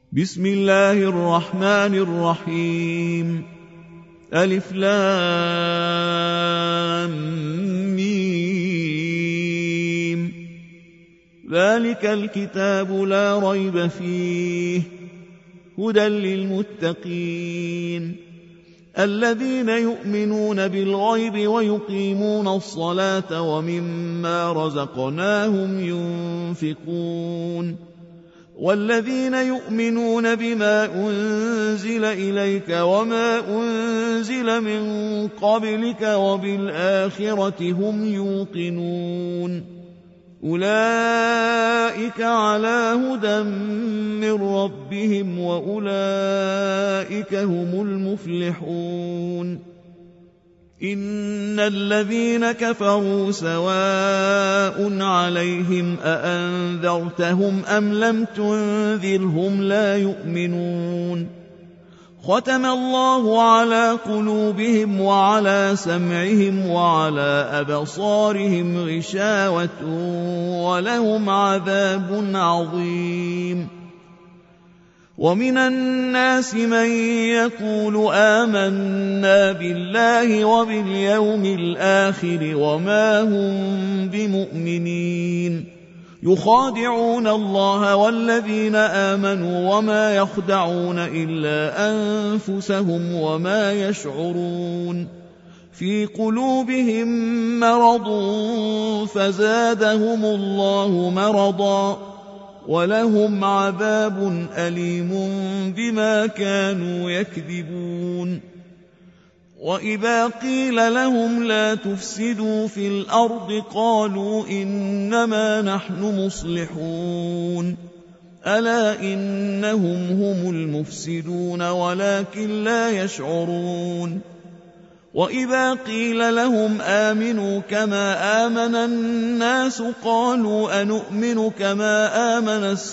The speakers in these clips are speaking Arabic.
بسم الله الرحمن الرحيم. ألف لام ميم. ذلك الكتاب لا ريب فيه هدى للمتقين الذين يؤمنون بالغيب ويقيمون الصلاة ومما رزقناهم ينفقون والذين يؤمنون بما أنزل إليك وما أنزل من قبلك وبالآخرة هم يوقنون أولئك على هدى من ربهم وأولئك هم المفلحون إن الذين كفروا سواء عليهم أأنذرتهم أم لم تنذرهم لا يؤمنون ختم الله على قلوبهم وعلى سمعهم وعلى أبصارهم غشاوة ولهم عذاب عظيم ومن الناس من يقول آمنا بالله وباليوم الآخر وما هم بمؤمنين يخادعون الله والذين آمنوا وما يخدعون إلا أنفسهم وما يشعرون في قلوبهم مرض فزادهم الله مرضا ولهم عذاب أليم بما كانوا يكذبون وإذا قيل لهم لا تفسدوا في الأرض قالوا إنما نحن مصلحون ألا إنهم هم المفسدون ولكن لا يشعرون وإذا قيل لهم آمنوا كما آمن الناس قالوا أنؤمن كما آمن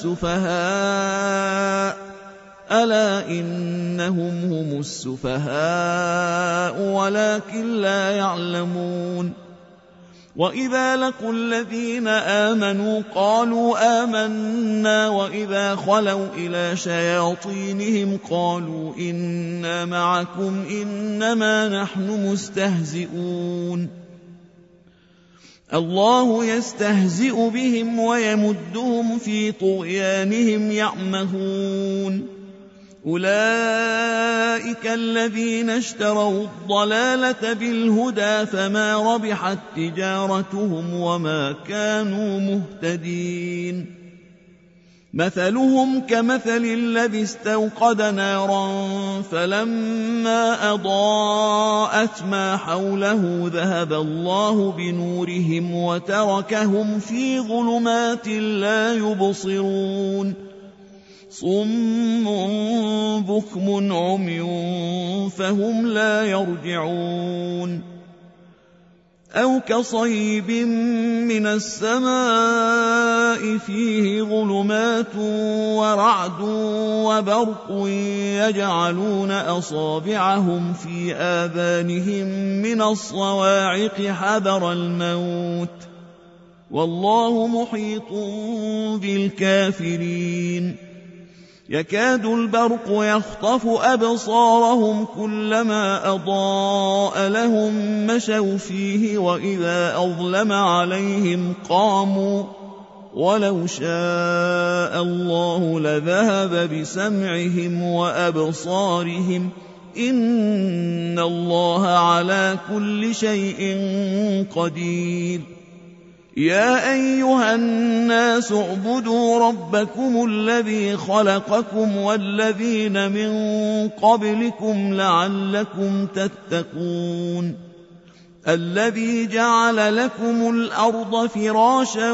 السفهاء ألا إنهم هم السفهاء ولكن لا يعلمون وإذا لقوا الذين آمنوا قالوا آمنا وإذا خلوا إلى شياطينهم قالوا إنا معكم إنما نحن مستهزئون الله يستهزئ بهم ويمدهم في طغيانهم يعمهون أولئك الذين اشتروا الضلالة بالهدى فما ربحت تجارتهم وما كانوا مهتدين مثلهم كمثل الذي استوقد نارا فلما أضاءت ما حوله ذهب الله بنورهم وتركهم في ظلمات لا يبصرون صم بكم عمي فهم لا يرجعون أو كصيب من السماء فيه ظلمات ورعد وبرق يجعلون أصابعهم في آذانهم من الصواعق حذر الموت والله محيط بالكافرين يكاد البرق يخطف أبصارهم كلما أضاء لهم مشوا فيه وإذا أظلم عليهم قاموا ولو شاء الله لذهب بسمعهم وأبصارهم إن الله على كل شيء قدير يا أيها الناس اعبدوا ربكم الذي خلقكم والذين من قبلكم لعلكم تتقون الذي جعل لكم الأرض فراشا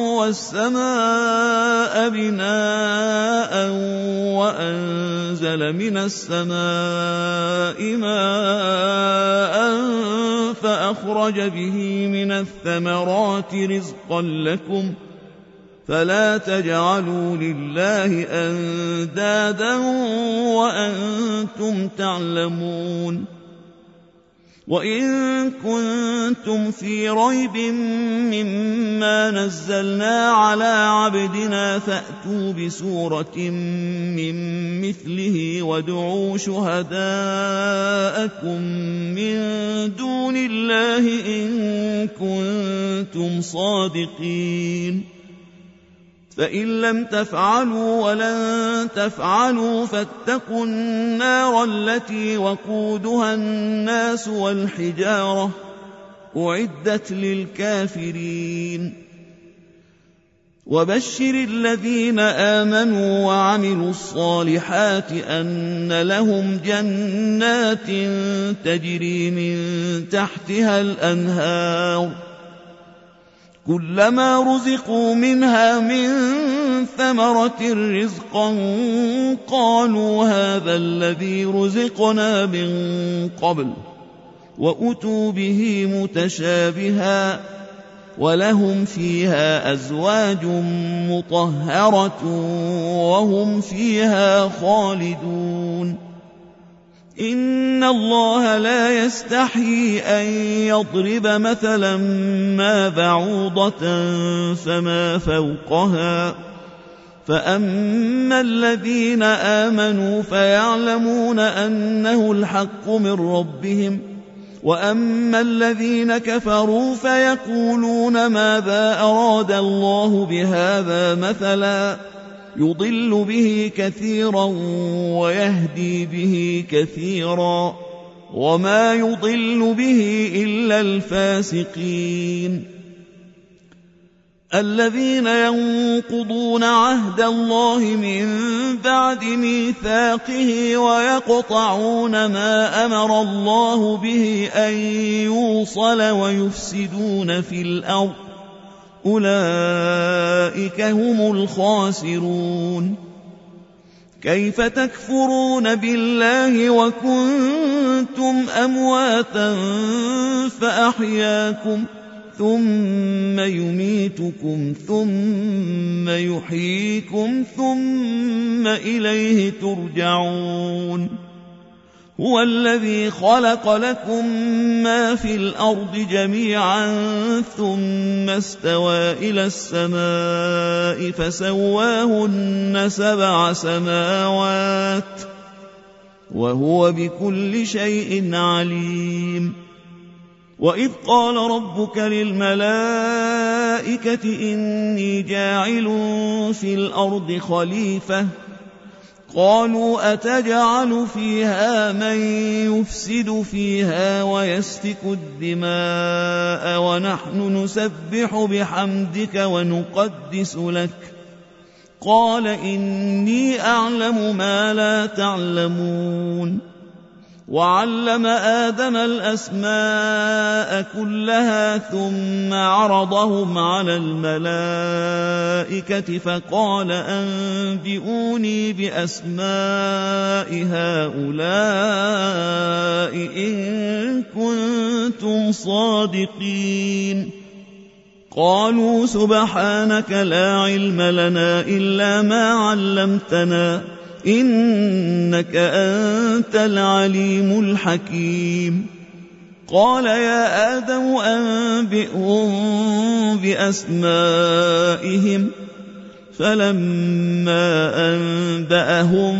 والسماء بناء وأنزل من السماء ماء فأخرج به من الثمرات رزقا لكم فلا تجعلوا لله أندادا وأنتم تعلمون وإن كنتم في ريب مما نزلنا على عبدنا فأتوا بسورة من مثله وادعوا شهداءكم من دون الله إن كنتم صادقين فإن لم تفعلوا ولن تفعلوا فاتقوا النار التي وقودها الناس والحجارة أعدت للكافرين وبشر الذين آمنوا وعملوا الصالحات أن لهم جنات تجري من تحتها الأنهار كلما رزقوا منها من ثمرة رزقا قالوا هذا الذي رزقنا من قبل وأتوا به متشابها ولهم فيها أزواج مطهرة وهم فيها خالدون إن الله لا يستحيي أن يضرب مثلا ما بعوضة فما فوقها فأما الذين آمنوا فيعلمون أنه الحق من ربهم وأما الذين كفروا فيقولون ماذا أراد الله بهذا مثلا يضل به كثيرا ويهدي به كثيرا وما يضل به إلا الفاسقين الذين ينقضون عهد الله من بعد ميثاقه ويقطعون ما أمر الله به أن يوصل ويفسدون في الأرض أولئك هم الخاسرون كيف تكفرون بالله وكنتم أمواتا فأحياكم ثم يميتكم ثم يحييكم ثم إليه ترجعون هو الذي خلق لكم ما في الأرض جميعا ثم استوى إلى السماء فسواهن 7 سماوات وهو بكل شيء عليم وإذ قال ربك للملائكة إني جاعل في الأرض خليفة قالوا أتجعل فيها من يفسد فيها ويسفك الدماء ونحن نسبح بحمدك ونقدس لك قال إني أعلم ما لا تعلمون وعلم آدم الأسماء كلها ثم عرضهم على الملائكة فقال أنبئوني بأسماء هؤلاء إن كنتم صادقين قالوا سبحانك لا علم لنا إلا ما علمتنا إنك أنت العليم الحكيم قال يا آدم أنبئهم بأسمائهم فلما أنبأهم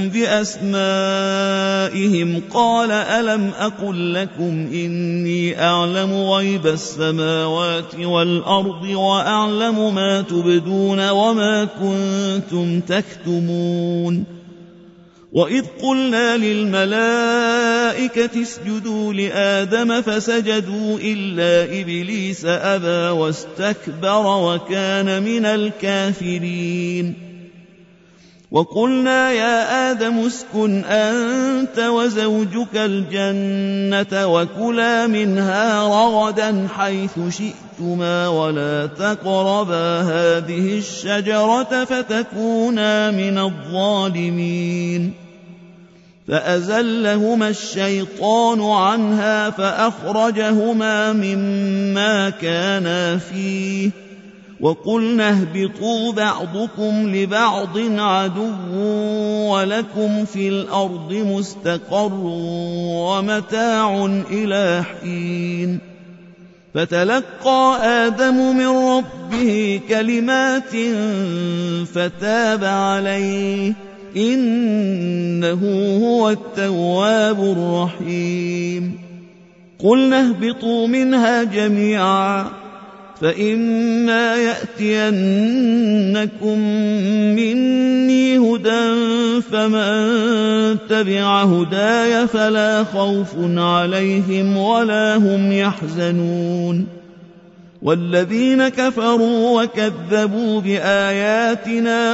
بأسمائهم قال ألم أقل لكم إني أعلم غيب السماوات والأرض وأعلم ما تبدون وما كنتم تكتمون وإذ قلنا للملائكة اسجدوا لآدم فسجدوا إلا إبليس أبى واستكبر وكان من الكافرين وقلنا يا آدم اسكن أنت وزوجك الجنة وكلا منها رغدا حيث شئتما ولا تقربا هذه الشجرة فتكونا من الظالمين فأزلهما الشيطان عنها فأخرجهما مما كانا فيه وقلنا اهبطوا بعضكم لبعض عدو ولكم في الأرض مستقر ومتاع إلى حين فتلقى آدم من ربه كلمات فتاب عليه إنه هو التواب الرحيم قلنا اهبطوا منها جميعا فإما يأتينكم مني هدى فمن تبع هداي فلا خوف عليهم ولا هم يحزنون والذين كفروا وكذبوا بآياتنا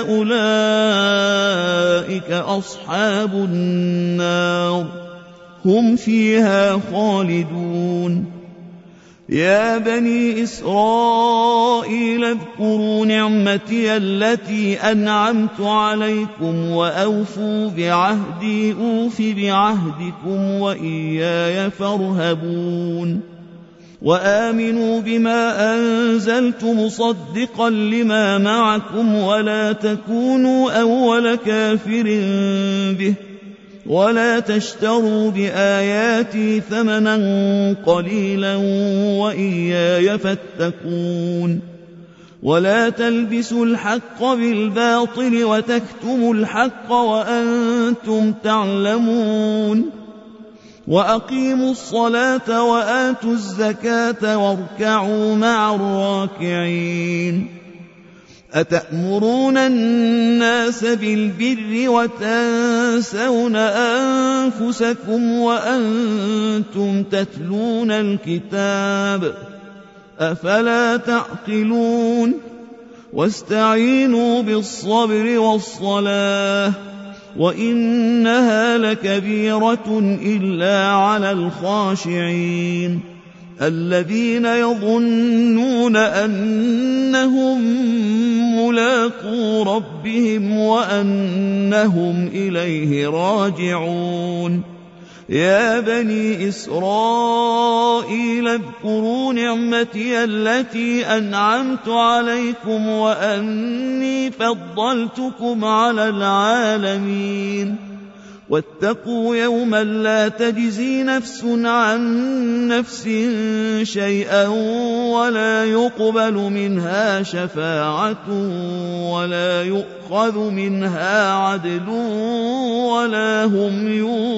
أولئك أصحاب النار هم فيها خالدون يا بني إسرائيل اذكروا نعمتي التي أنعمت عليكم وأوفوا بعهدي أوف بعهدكم وإياي فارهبون وآمنوا بما أنزلت مصدقا لما معكم ولا تكونوا أول كافر به ولا تشتروا بآياتي ثمنا قليلا وإياي فاتقون ولا تلبسوا الحق بالباطل وتكتموا الحق وأنتم تعلمون وأقيموا الصلاة وآتوا الزكاة واركعوا مع الراكعين أتأمرون الناس بالبر وتنسون أنفسكم وأنتم تتلون الكتاب أفلا تعقلون واستعينوا بالصبر والصلاة وإنها لكبيرة إلا على الخاشعين الذين يظنون أنهم ملاقو ربهم وأنهم إليه راجعون يا بني إسرائيل اذكروا نعمتي التي أنعمت عليكم وأني فضلتكم على العالمين واتقوا يوما لا تجزي نفس عن نفس شيئا ولا يقبل منها شفاعة ولا يؤخذ منها عدل ولا هم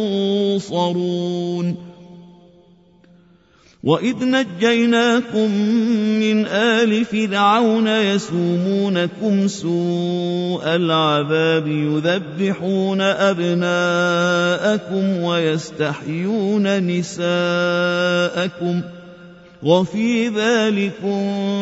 ينصرون وإذ نجيناكم من آل فرعون يسومونكم سوء العذاب يذبحون أبناءكم ويستحيون نساءكم وفي ذلكم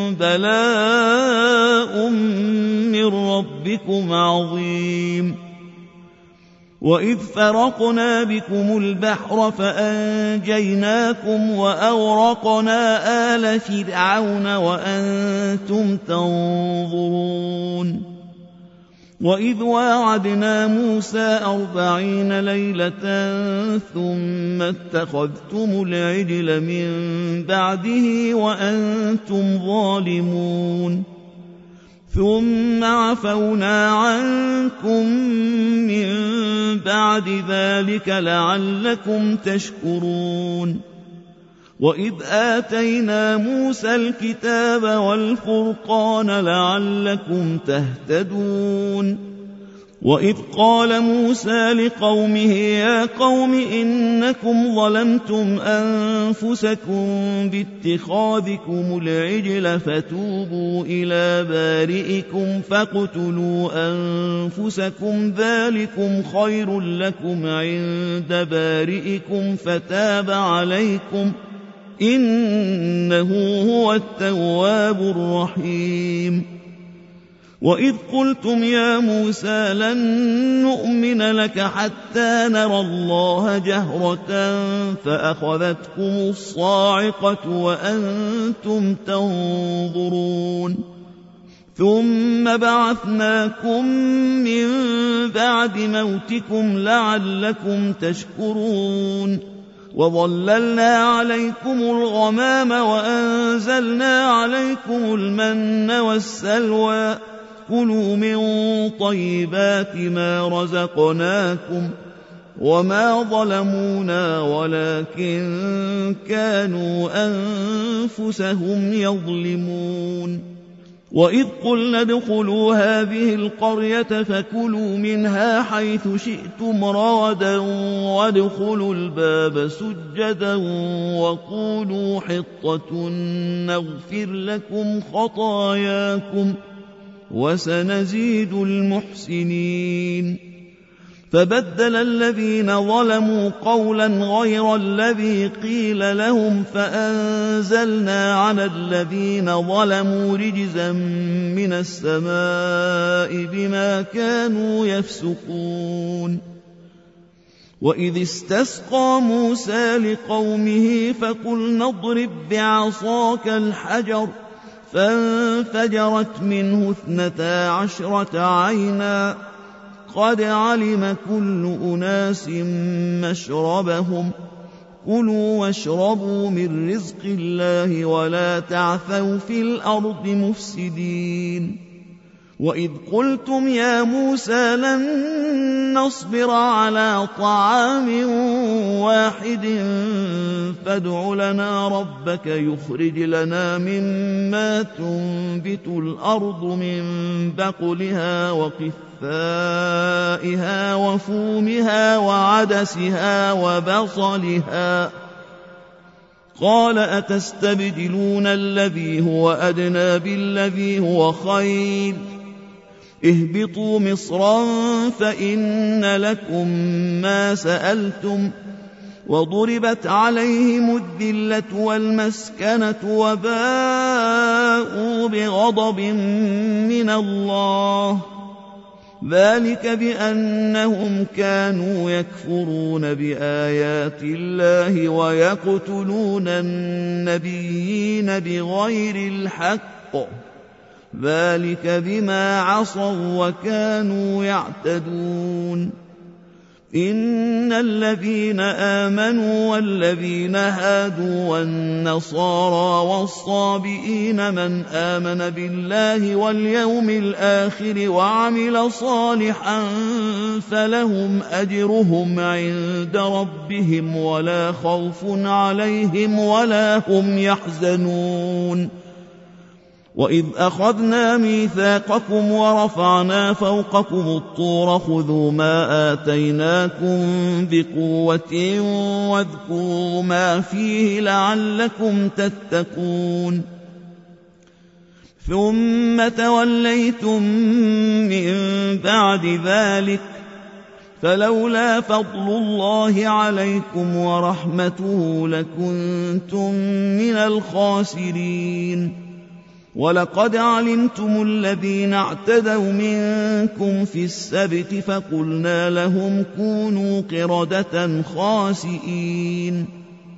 بلاء من ربكم عظيم وإذ فرقنا بكم البحر فأنجيناكم وأغرقنا آل فرعون وأنتم تنظرون وإذ واعدنا موسى 40 ليلة ثم اتخذتم العجل من بعده وأنتم ظالمون ثم عفونا عنكم من بعد ذلك لعلكم تشكرون وإذ آتينا موسى الكتاب والفرقان لعلكم تهتدون وإذ قال موسى لقومه يا قوم إنكم ظلمتم أنفسكم باتخاذكم العجل فتوبوا إلى بارئكم فاقتلوا أنفسكم ذلكم خير لكم عند بارئكم فتاب عليكم إنه هو التواب الرحيم وإذ قلتم يا موسى لن نؤمن لك حتى نرى الله جهرة فأخذتكم الصاعقة وأنتم تنظرون ثم بعثناكم من بعد موتكم لعلكم تشكرون وظللنا عليكم الغمام وأنزلنا عليكم المن والسلوى كلوا من طيبات ما رزقناكم وما ظلمونا ولكن كانوا أنفسهم يظلمون وإذ قلنا ادخلوا هذه القرية فكلوا منها حيث شئتم رغدا وادخلوا الباب سجدا وقولوا حطة نغفر لكم خطاياكم وسنزيد المحسنين فبدل الذين ظلموا قولا غير الذي قيل لهم فأنزلنا على الذين ظلموا رجزا من السماء بما كانوا يفسقون وإذ استسقى موسى لقومه فقلنا اضرب بعصاك الحجر فانفجرت منه 12 عينا قد علم كل أناس مشربهم كلوا واشربوا من رزق الله ولا تعثوا في الأرض مفسدين وإذ قلتم يا موسى لن نصبر على طعام واحد فادع لنا ربك يخرج لنا مما تنبت الأرض من بقلها وقثائها وفومها وعدسها وبصلها قال أتستبدلون الذي هو أدنى بالذي هو خير اهبطوا مصرا فإن لكم ما سألتم وضربت عليهم الذلة والمسكنة وباءوا بغضب من الله ذلك بأنهم كانوا يكفرون بآيات الله ويقتلون النبيين بغير الحق ذلك بما عصوا وكانوا يعتدون إن الذين آمنوا والذين هادوا والنصارى والصابئين من آمن بالله واليوم الآخر وعمل صالحا فلهم أجرهم عند ربهم ولا خوف عليهم ولا هم يحزنون وإذ أخذنا ميثاقكم ورفعنا فوقكم الطور خذوا ما آتيناكم بقوة واذكروا ما فيه لعلكم تتقون ثم توليتم من بعد ذلك فلولا فضل الله عليكم ورحمته لكنتم من الخاسرين ولقد علمتم الذين اعتدوا منكم في السبت فقلنا لهم كونوا قردة خاسئين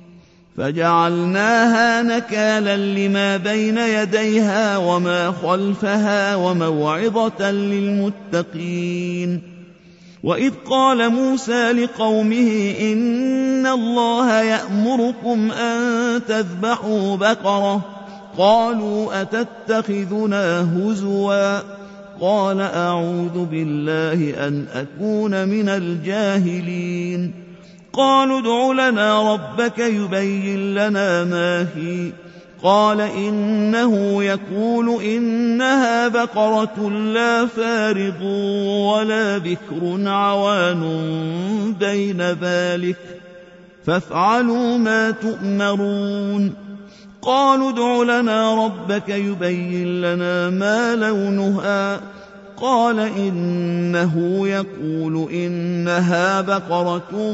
فجعلناها نكالا لما بين يديها وما خلفها وموعظة للمتقين وإذ قال موسى لقومه إن الله يأمركم أن تذبحوا بقرة قالوا أتتخذنا هزوا قال أعوذ بالله أن أكون من الجاهلين قالوا ادع لنا ربك يبين لنا ما هي قال إنه يقول إنها بقرة لا فارض ولا بكر عوان بين ذلك فافعلوا ما تؤمرون قالوا ادع لنا ربك يبين لنا ما لونها قال إنه يقول إنها بقرة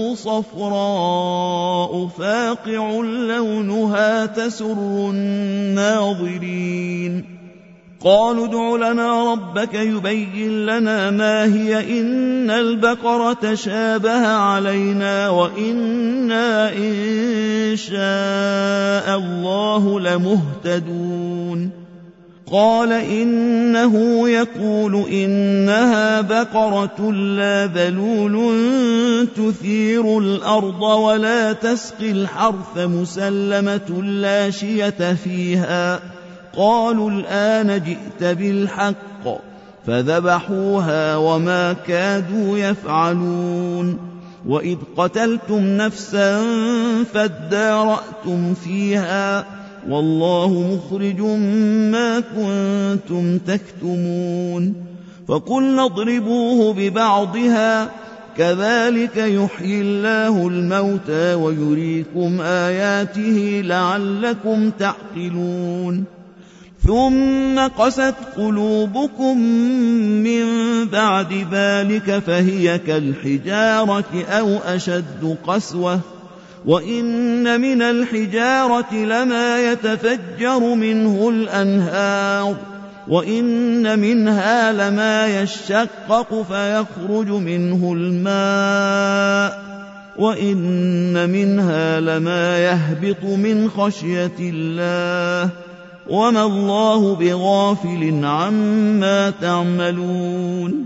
صفراء فاقع لونها تسر الناظرين قالوا ادع لنا ربك يبين لنا ما هي إن البقرة شابه علينا وإنا إن شاء الله لمهتدون قال إنه يقول إنها بقرة لا ذلول تثير الأرض ولا تسقي الحرث مسلمة لا شية فيها. قالوا الآن جئت بالحق فذبحوها وما كادوا يفعلون. وإذ قتلتم نفسا فادارأتم فيها والله مخرج ما كنتم تكتمون. فقلنا اضربوه ببعضها كذلك يحيي الله الموتى ويريكم آياته لعلكم تعقلون. ثم قست قلوبكم من بعد ذلك فهي كالحجارة أو أشد قسوة وإن من الحجارة لما يتفجر منه الأنهار وإن منها لما يشقق فيخرج منه الماء وإن منها لما يهبط من خشية الله وما الله بغافل عما تعملون.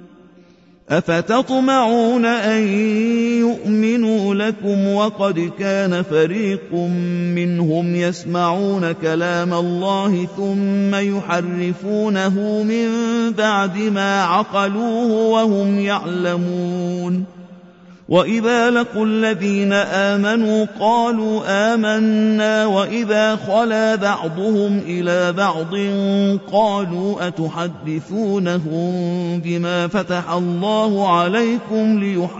أفتطمعون أن يؤمنوا لكم وقد كان فريق منهم يسمعون كلام الله ثم يحرفونه من بعد ما عقلوه وهم يعلمون. وإذا لقوا الذين آمنوا قالوا آمنا وإذا خلا بعضهم إلى بعض قالوا أتحدثونهم بما فتح الله عليكم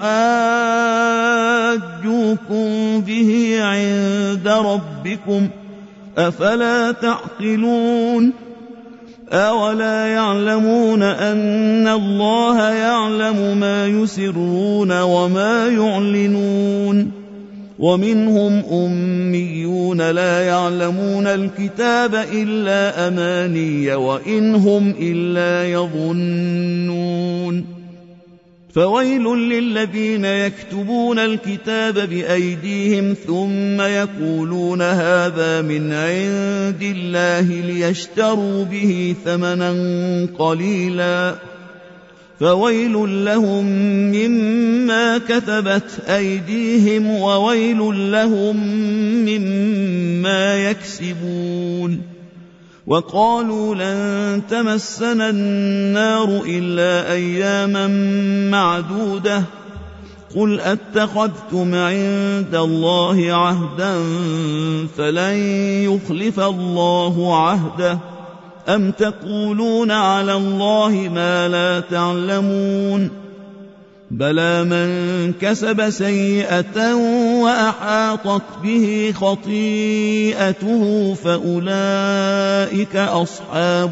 ليحاجوكم به عند ربكم أفلا تعقلون. أولا يعلمون أن الله يعلم ما يسرون وما يعلنون. ومنهم أميون لا يعلمون الكتاب إلا أماني وإن هم إلا يظنون. فويل للذين يكتبون الكتاب بأيديهم ثم يقولون هذا من عند الله ليشتروا به ثمنا قليلا فويل لهم مما كتبت أيديهم وويل لهم مما يكسبون. وقالوا لن تمسنا النار إلا أياما معدودة قل أتخذتم عند الله عهدا فلن يخلف الله عهده أم تقولون على الله ما لا تعلمون. بلى من كسب سيئة وأحاطت به خطيئته فأولئك أصحاب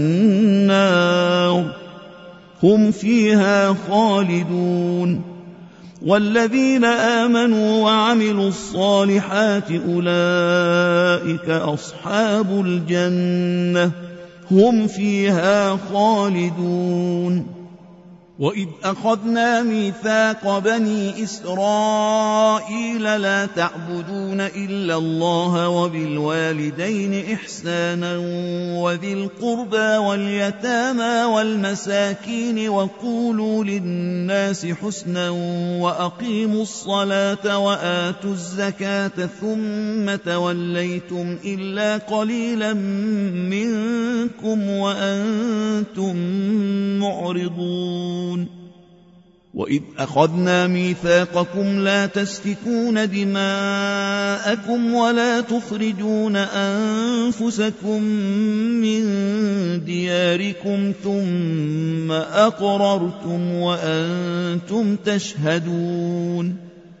النار هم فيها خالدون. والذين آمنوا وعملوا الصالحات أولئك أصحاب الجنة هم فيها خالدون. وإذ أخذنا ميثاق بني إسرائيل لا تعبدون إلا الله وبالوالدين إحسانا وذي القربى واليتامى والمساكين وقولوا للناس حسنا وأقيموا الصلاة وآتوا الزكاة ثم توليتم إلا قليلا منكم وأنتم معرضون. وإذ أخذنا ميثاقكم لا تسفكون دماءكم ولا تخرجون أنفسكم من دياركم ثم أقررتم وأنتم تشهدون.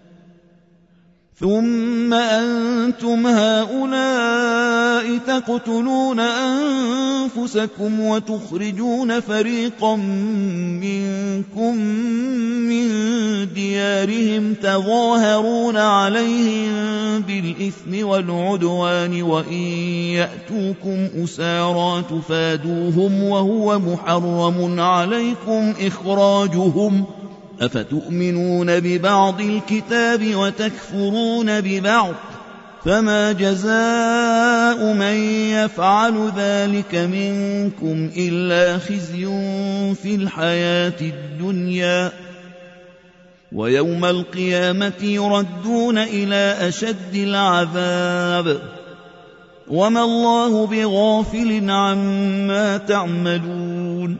ثم أنتم هؤلاء تقتلون أنفسكم وتخرجون فريقا منكم من ديارهم تظاهرون عليهم بالإثم والعدوان وإن يأتوكم أسارى تفادوهم وهو محرم عليكم إخراجهم أفتؤمنون ببعض الكتاب وتكفرون ببعض فما جزاء من يفعل ذلك منكم إلا خزي في الحياة الدنيا ويوم القيامة يردون إلى أشد العذاب وما الله بغافل عما تعملون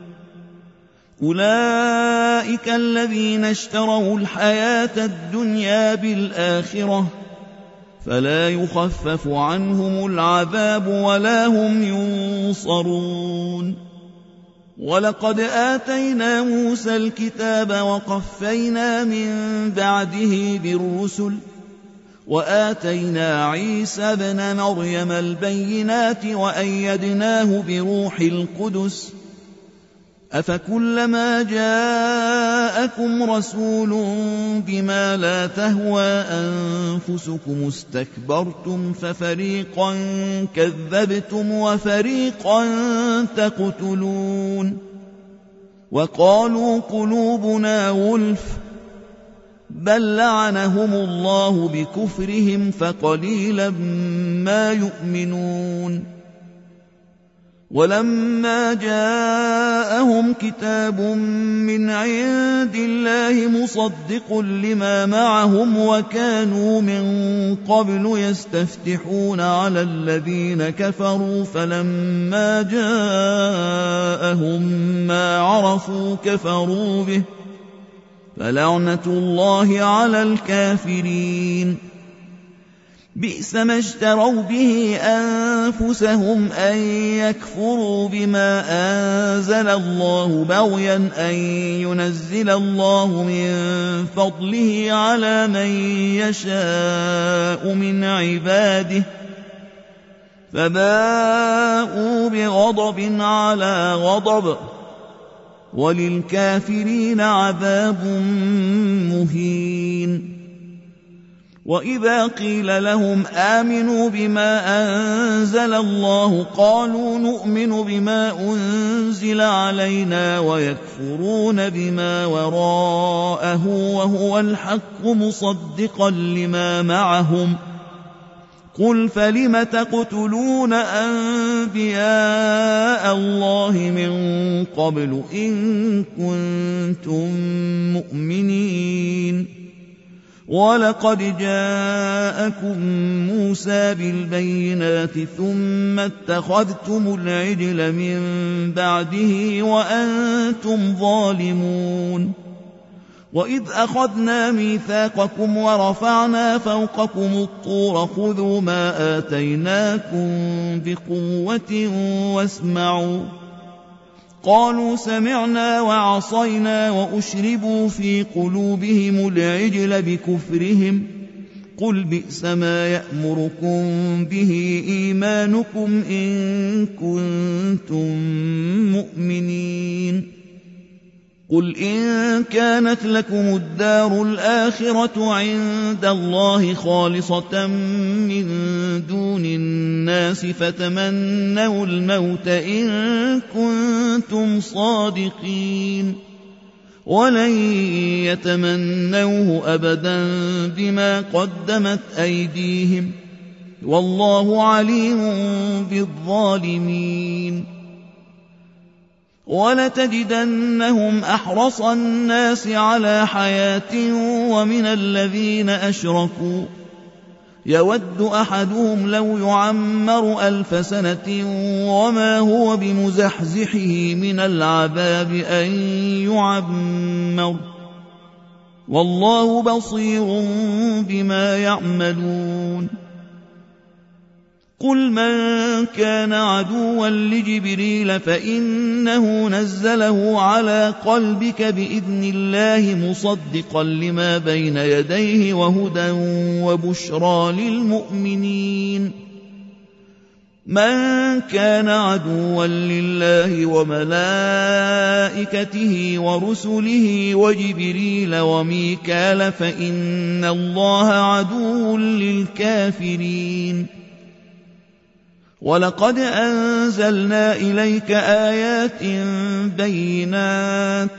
أولئك الذين اشتروا الحياة الدنيا بالآخرة فلا يخفف عنهم العذاب ولا هم ينصرون ولقد آتينا موسى الكتاب وقفينا من بعده بالرسل وآتينا عيسى ابن مريم البينات وأيدناه بروح القدس أفكلما جاءكم رسول بما لا تهوى أنفسكم استكبرتم ففريقا كذبتم وفريقا تقتلون وقالوا قلوبنا غلف بل لعنهم الله بكفرهم فقليلا ما يؤمنون ولما جاءهم كتاب من عند الله مصدق لما معهم وكانوا من قبل يستفتحون على الذين كفروا فلما جاءهم ما عرفوا كفروا به فلعنة الله على الكافرين بئس ما اشتروا به أنفسهم أن يكفروا بما أنزل الله بغيا أن ينزل الله من فضله على من يشاء من عباده فباءوا بغضب على غضب وللكافرين عذاب مهين وإذا قيل لهم آمنوا بما أنزل الله قالوا نؤمن بما أنزل علينا ويكفرون بما وراءه وهو الحق مصدقا لما معهم قل فلم تقتلون أنبياء الله من قبل إن كنتم مؤمنين ولقد جاءكم موسى بالبينات ثم اتخذتم العجل من بعده وأنتم ظالمون وإذ أخذنا ميثاقكم ورفعنا فوقكم الطور خذوا ما آتيناكم بقوة واسمعوا قالوا سمعنا وعصينا وأشربوا في قلوبهم العجل بكفرهم قل بئس ما يأمركم به إيمانكم إن كنتم مؤمنين قل إن كانت لكم الدار الآخرة عند الله خالصة من دون الناس فتمنوا الموت إن كنتم صادقين ولن يتمنوه أبدا بما قدمت أيديهم والله عليم بالظالمين ولتجدنهم أحرص الناس على حياة ومن الذين أشركوا يود أحدهم لو يعمر 1000 سنة وما هو بمزحزحه من العذاب أن يعمر والله بصير بما يعملون قل من كان عدوا لجبريل فإنه نزله على قلبك بإذن الله مصدقا لما بين يديه وهدى وبشرى للمؤمنين من كان عدوا لله وملائكته ورسله وجبريل وميكال فإن الله عدو للكافرين ولقد أنزلنا إليك آيات بينات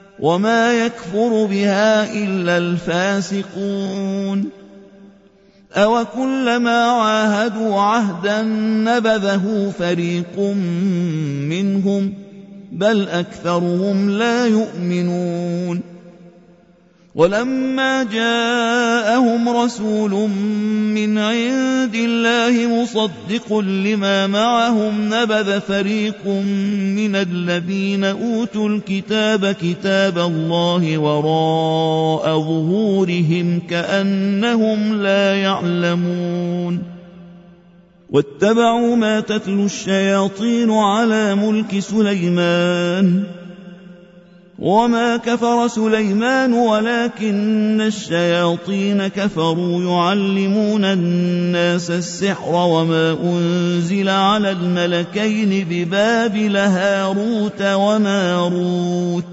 وما يكفر بها إلا الفاسقون أَوَكُلَّمَا عَاهَدُوا عَهْدًا نَبَذَهُ فَرِيقٌ مِّنْهُم بَلْ أَكْثَرُهُمْ لَا يُؤْمِنُونَ وَلَمَّا جَاءَهُمْ رَسُولٌ مِّنْ عِندِ اللَّهِ مُصَدِّقٌ لِّمَا مَعَهُمْ نَبَذَ فَرِيقٌ مِّنَ الَّذِينَ أُوتُوا الْكِتَابَ كِتَابَ اللَّهِ وَرَاءَ ظُهُورِهِمْ كَأَنَّهُمْ لَا يَعْلَمُونَ وَاتَّبَعُوا مَا تَتْلُو الشَّيَاطِينُ عَلَىٰ مُلْكِ سُلَيْمَانَ وَمَا كَفَرَ سُلَيْمَانُ وَلَٰكِنَّ الشَّيَاطِينَ كَفَرُوا يُعَلِّمُونَ النَّاسَ السِّحْرَ وَمَا أُنزِلَ عَلَى الْمَلَكَيْنِ بِبَابِلَ هَارُوتَ وَمَارُوتَ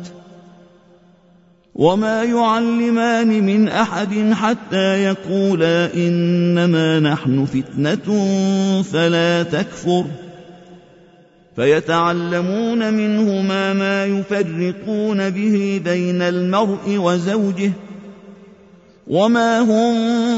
وَمَا يُعَلِّمَانِ مِنْ أَحَدٍ حَتَّىٰ يَقُولَا إِنَّمَا نَحْنُ فِتْنَةٌ فَلَا تَكْفُرْ فَيَتَعَلَّمُونَ مِنْهُمَا مَا يُفَرِّقُونَ بِهِ بَيْنَ الْمَرْءِ وَزَوْجِهِ وَمَا هُم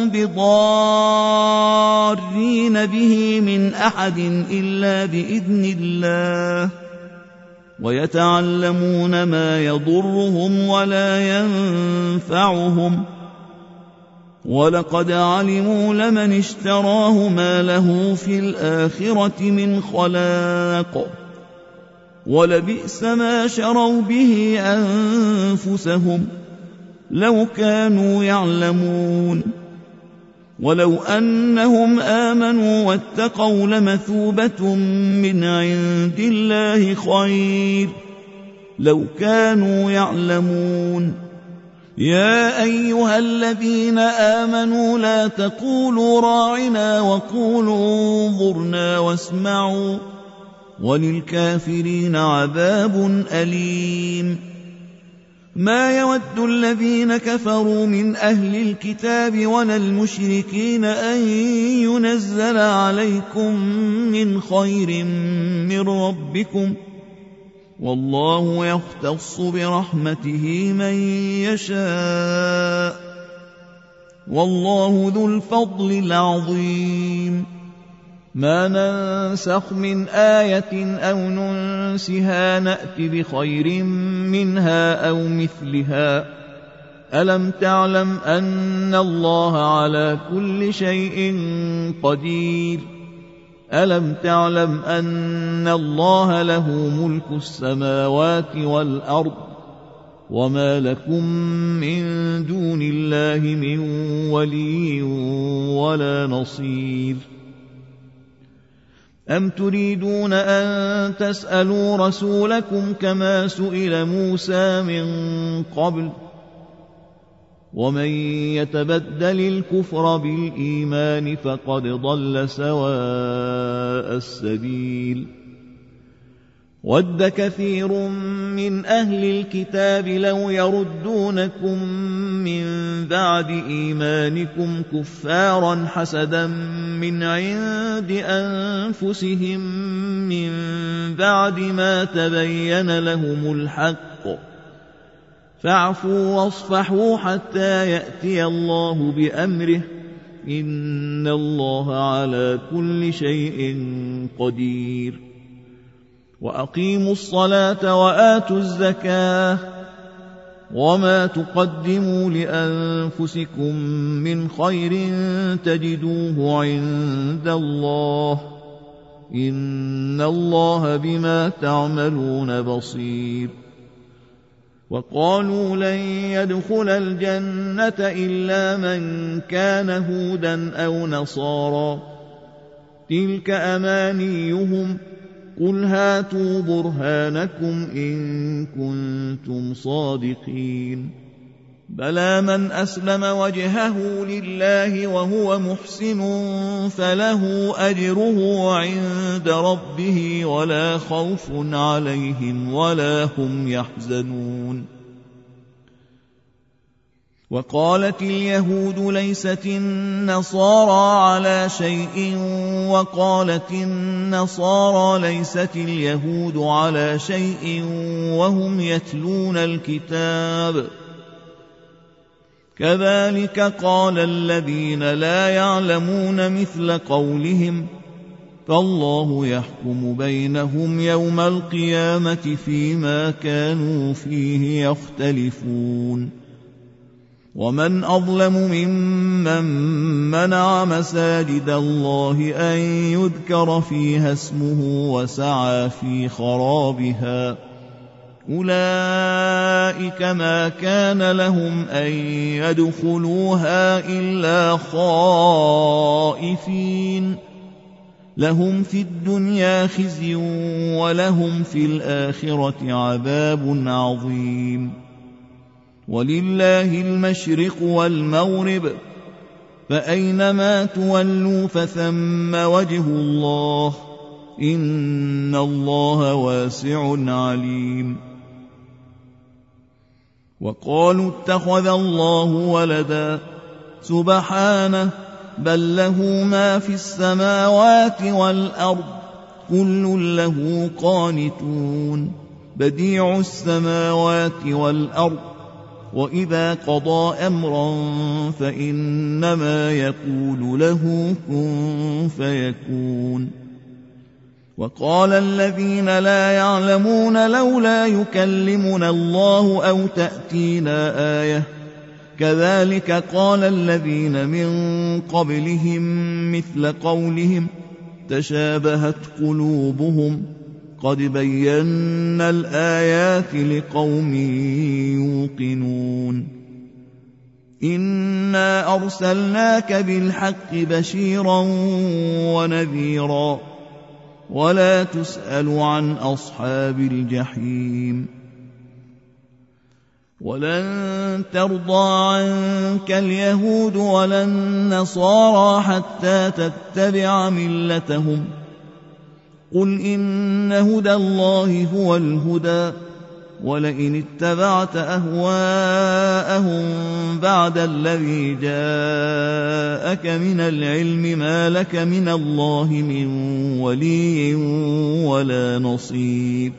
بِضَارِّينَ بِهِ مِنْ أَحَدٍ إِلَّا بِإِذْنِ اللَّهِ وَيَتَعَلَّمُونَ مَا يَضُرُّهُمْ وَلَا يَنفَعُهُمْ وَلَقَدْ عَلِمُوا لَمَنِ اشْتَرَاهُ مَا لَهُ فِي الْآخِرَةِ مِنْ خَلَاقٍ وَلَبِئْسَ مَا شَرَوْا بِهِ أَنفُسَهُمْ لَوْ كَانُوا يَعْلَمُونَ وَلَوْ أَنَّهُمْ آمَنُوا وَاتَّقَوْا لَمَثُوبَةٌ مِّنْ عِندِ اللَّهِ خَيْرٌ لَوْ كَانُوا يَعْلَمُونَ يَا أَيُّهَا الَّذِينَ آمَنُوا لَا تَقُولُوا رَاعِنَا وَقُولُوا انظُرْنَا وَاسْمَعُوا وَلِلْكَافِرِينَ عَذَابٌ أَلِيمٌ مَا يَوَدُّ الَّذِينَ كَفَرُوا مِنْ أَهْلِ الْكِتَابِ وَلَا الْمُشْرِكِينَ أَن يُنَزَّلَ عَلَيْكُم مِّنْ خَيْرٍ مِّن رَّبِّكُمْ وَاللَّهُ يَخْتَصُّ بِرَحْمَتِهِ مَن يَشَاءُ وَاللَّهُ ذُو الْفَضْلِ الْعَظِيمِ مَا نَنسَخْ مِنْ آيَةٍ أَوْ نُنسِهَا نَأْتِ بِخَيْرٍ مِّنْهَا أَوْ مِثْلِهَا أَلَمْ تَعْلَمْ أَنَّ اللَّهَ عَلَى كُلِّ شَيْءٍ قَدِيرٌ أَلَمْ تَعْلَمْ أَنَّ اللَّهَ لَهُ مُلْكُ السَّمَاوَاتِ وَالْأَرْضِ وَمَا لَكُم مِّن دُونِ اللَّهِ مِن وَلِيٍّ وَلَا نَصِيرٍ أَمْ تُرِيدُونَ أَن تَسْأَلُوا رَسُولَكُمْ كَمَا سُئِلَ مُوسَىٰ مِن قَبْلُ وَمَن يَتَبَدَّلِ الْكُفْرَ بِالْإِيمَانِ فَقَدْ ضَلَّ سَوَاءَ السَّبِيلِ وَدَّ كَثِيرٌ مِّنْ أَهْلِ الْكِتَابِ لَوْ يَرُدُّونَكُم مِّن بَعْدِ إِيمَانِكُمْ كُفَّارًا حَسَدًا مِّنْ عِندِ أَنفُسِهِم مِّن بَعْدِ مَا تَبَيَّنَ لَهُمُ الْحَقُّ فَاعْفُوا وَاصْفَحُوا حَتَّىٰ يَأْتِيَ اللَّهُ بِأَمْرِهِ إِنَّ اللَّهَ عَلَىٰ كُلِّ شَيْءٍ قَدِيرٌ وَأَقِيمُوا الصَّلَاةَ وَآتُوا الزَّكَاةَ وَمَا تُقَدِّمُوا لِأَنفُسِكُم مِّنْ خَيْرٍ تَجِدُوهُ عِندَ اللَّهِ إِنَّ اللَّهَ بِمَا تَعْمَلُونَ بَصِيرٌ وَقَالُوا لَن يَدْخُلَ الْجَنَّةَ إِلَّا مَن كَانَ هُودًا أَوْ نَصَارَىٰ تِلْكَ أَمَانِيُّهُمْ قُلْ هَاتُوا بُرْهَانَكُمْ إِن كُنتُمْ صَادِقِينَ بَلَىٰ مَنْ أَسْلَمَ وَجْهَهُ لِلَّهِ وَهُوَ مُحْسِنٌ فَلَهُ أَجْرُهُ عِندَ رَبِّهِ وَلَا خَوْفٌ عَلَيْهِمْ وَلَا هُمْ يَحْزَنُونَ وَقَالَتِ الْيَهُودُ لَيْسَتِ النَّصَارَىٰ عَلَىٰ شَيْءٍ وَقَالَتِ النَّصَارَىٰ لَيْسَتِ الْيَهُودُ عَلَىٰ شَيْءٍ وَهُمْ يَتْلُونَ الْكِتَابَ كذلك قال الذين لا يعلمون مثل قولهم فالله يحكم بينهم يوم القيامة فيما كانوا فيه يختلفون ومن أظلم ممن منع مساجد الله أن يذكر فيها اسمه وسعى في خرابها أولئك ما كان لهم أن يدخلوها إلا خائفين لهم في الدنيا خزي ولهم في الآخرة عذاب عظيم ولله المشرق والمغرب فأينما تولوا فثم وجه الله إن الله واسع عليم وقالوا اتخذ الله ولدا سبحانه بل له ما في السماوات والأرض كل له قانتون بديع السماوات والأرض وإذا قضى أمرا فإنما يقول له كن فيكون وقال الذين لا يعلمون لولا يكلمنا الله أو تأتينا آية كذلك قال الذين من قبلهم مثل قولهم تشابهت قلوبهم قد بينا الآيات لقوم يوقنون إنا أرسلناك بالحق بشيرا ونذيرا ولا تسأل عن أصحاب الجحيم ولن ترضى عنك اليهود ولا النصارى حتى تتبع ملتهم قل إن هدى الله هو الهدى ولئن اتبعت أهواءهم بعد الذي جاءك من العلم ما لك من الله من ولي ولا نصير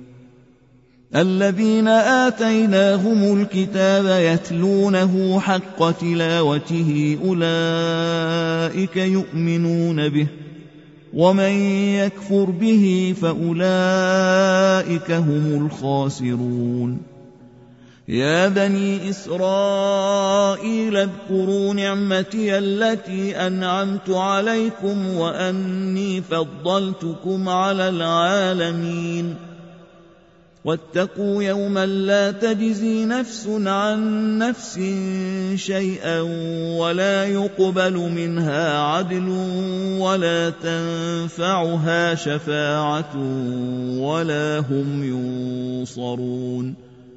الذين آتيناهم الكتاب يتلونه حق تلاوته أولئك يؤمنون به ومن يكفر به فأولئك هم الخاسرون يا بني إسرائيل اذكروا نعمتي التي أنعمت عليكم وأني فضلتكم على العالمين واتقوا يوما لا تجزي نفس عن نفس شيئا ولا يقبل منها عدل ولا تنفعها شفاعة ولا هم ينصرون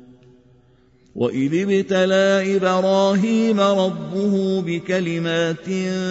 وإذ ابتلى إبراهيم ربه بكلمات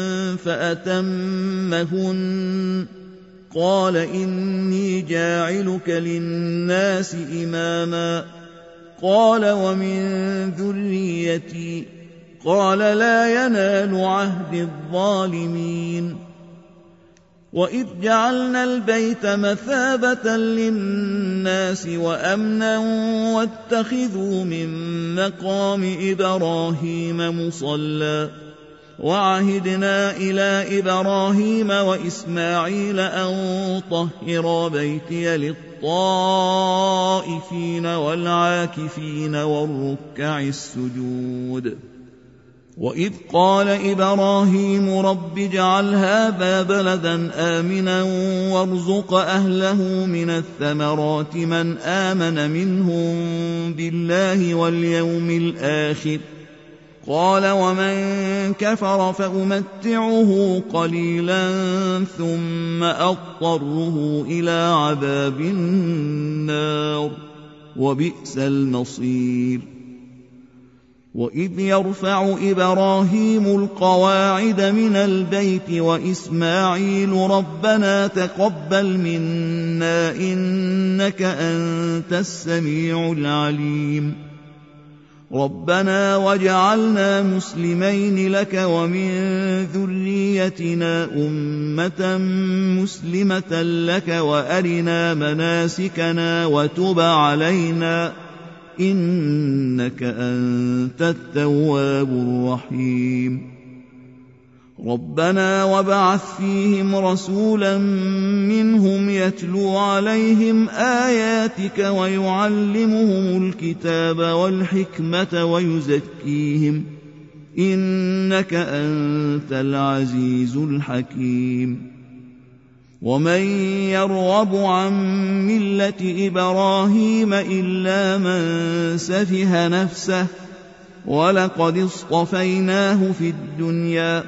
فأتمهن قال إني جاعلك للناس إماما قال ومن ذريتي قال لا ينال عهد الظالمين وإذ جعلنا البيت مثابة للناس وأمنا واتخذوا من مقام إبراهيم مصلى وعهدنا إلى إبراهيم وإسماعيل أن طهرا بيتي للطائفين والعاكفين والركع السجود وإذ قال إبراهيم رب اجعل هذا بلدا آمنا وارزق أهله من الثمرات من آمن منهم بالله واليوم الآخر قال ومن كفر فأمتعه قليلا ثم أضطره إلى عذاب النار وبئس المصير وإذ يرفع إبراهيم القواعد من البيت وإسماعيل ربنا تقبل منا إنك أنت السميع العليم ربنا واجعلنا مسلمين لك ومن ذريتنا أمة مسلمة لك وأرنا مناسكنا وتب علينا إنك أنت التواب الرحيم ربنا وابعث فيهم رسولا منهم يتلو عليهم آياتك ويعلمهم الكتاب والحكمة ويزكيهم إنك أنت العزيز الحكيم ومن يرغب عن ملة إبراهيم إلا من سفه نفسه ولقد اصطفيناه في الدنيا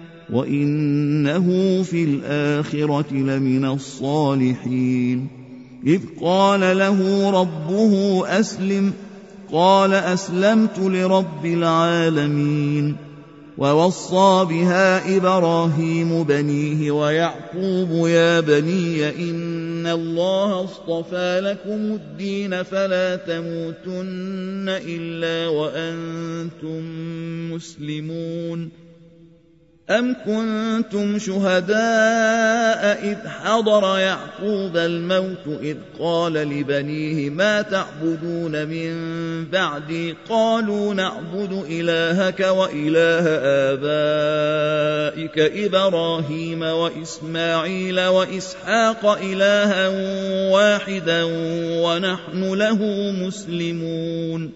وإنه في الآخرة لمن الصالحين إذ قال له ربه أسلم قال أسلمت لرب العالمين ووصى بها إبراهيم بنيه ويعقوب يا بني إن الله اصطفى لكم الدين فلا تموتن إلا وأنتم مسلمون أم كنتم شهداء إذ حضر يعقوب الموت إذ قال لبنيه ما تعبدون من بعدي قالوا نعبد إلهك وإله آبائك إبراهيم وإسماعيل وإسحاق إلها واحدا ونحن له مسلمون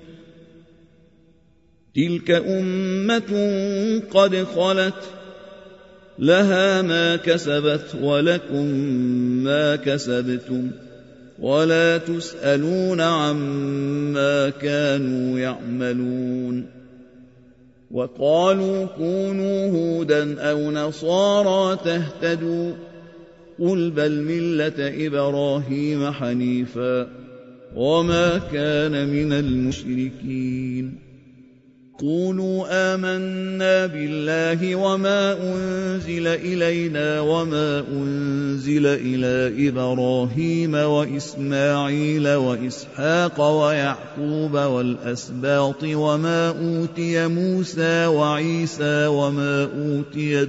تلك أمة قد خلت لها ما كسبت ولكم ما كسبتم ولا تسألون عما كانوا يعملون وقالوا كونوا هودا أو نصارى تهتدوا قل بل ملة إبراهيم حنيفا وما كان من المشركين قولوا آمنا بالله وما أنزل إلينا وما أنزل إلى إبراهيم وإسماعيل وإسحاق ويعقوب والأسباط وما أوتي موسى وعيسى وما أوتي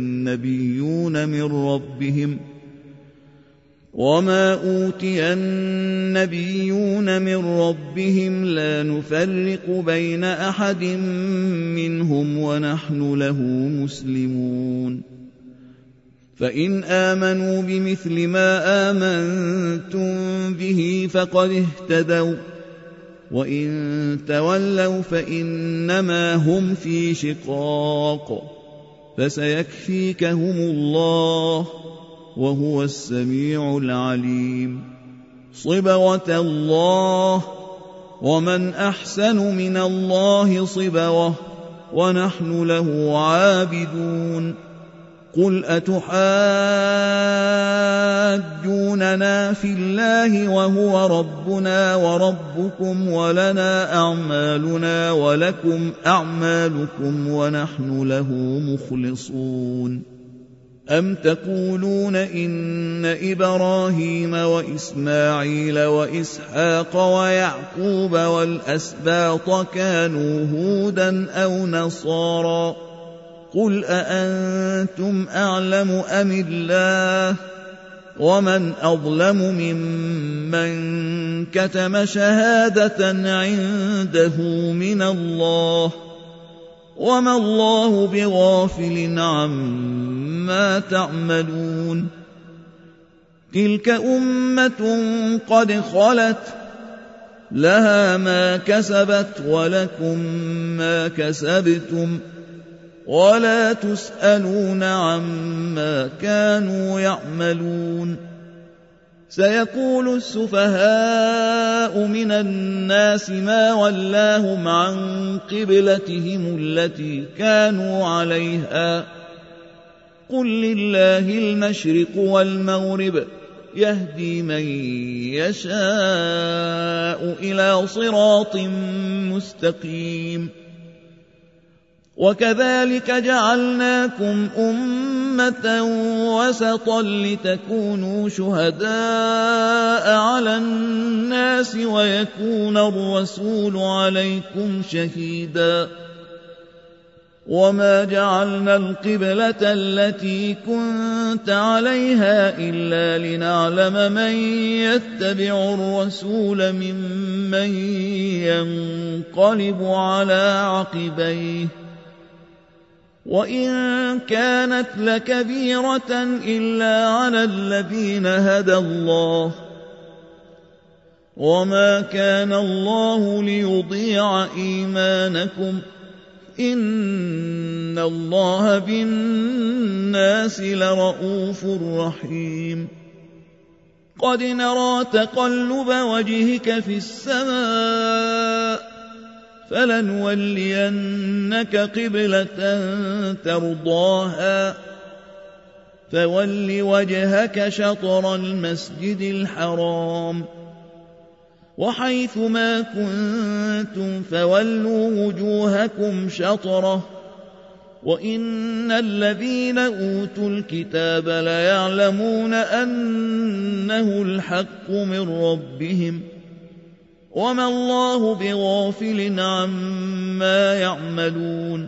النبيون من ربهم لا نفرق بين أحد منهم ونحن له مسلمون فإن آمنوا بمثل ما آمنتم به فقد اهتدوا وإن تولوا فإنما هم في شقاق فسيكفيكهم الله وهو السميع العليم صبغة الله ومن أحسن من الله صبغة ونحن له عابدون قل أتحاجوننا في الله وهو ربنا وربكم ولنا أعمالنا ولكم أعمالكم ونحن له مخلصون أم تقولون إن إبراهيم وإسماعيل وإسحاق ويعقوب والأسباط كانوا هودا أو نصارى قل أأنتم أعلم أم الله ومن أظلم ممن كتم شهادة عنده من الله وما الله بغافل عما تعملون تلك أمة قد خلت لها ما كسبت ولكم ما كسبتم ولا تسألون عما كانوا يعملون سيقول السفهاء من الناس ما ولاهم عن قبلتهم التي كانوا عليها قل لله المشرق والمغرب يهدي من يشاء إلى صراط مستقيم وكذلك جعلناكم أمة وسطا لتكونوا شهداء على الناس ويكون الرسول عليكم شهيدا وما جعلنا القبلة التي كنت عليها إلا لنعلم من يتبع الرسول ممن ينقلب على عقبيه وإن كانت لكبيرة إلا على الذين هدى الله وما كان الله ليضيع إيمانكم إن الله بالناس لرءوف رحيم قد نرى تقلب وجهك في السماء فلنولينك قبلة ترضاها فول وجهك شطر المسجد الحرام وحيث ما كنتم فولوا وجوهكم شطره وإن الذين أوتوا الكتاب ليعلمون أنه الحق من ربهم وما الله بغافل عما يعملون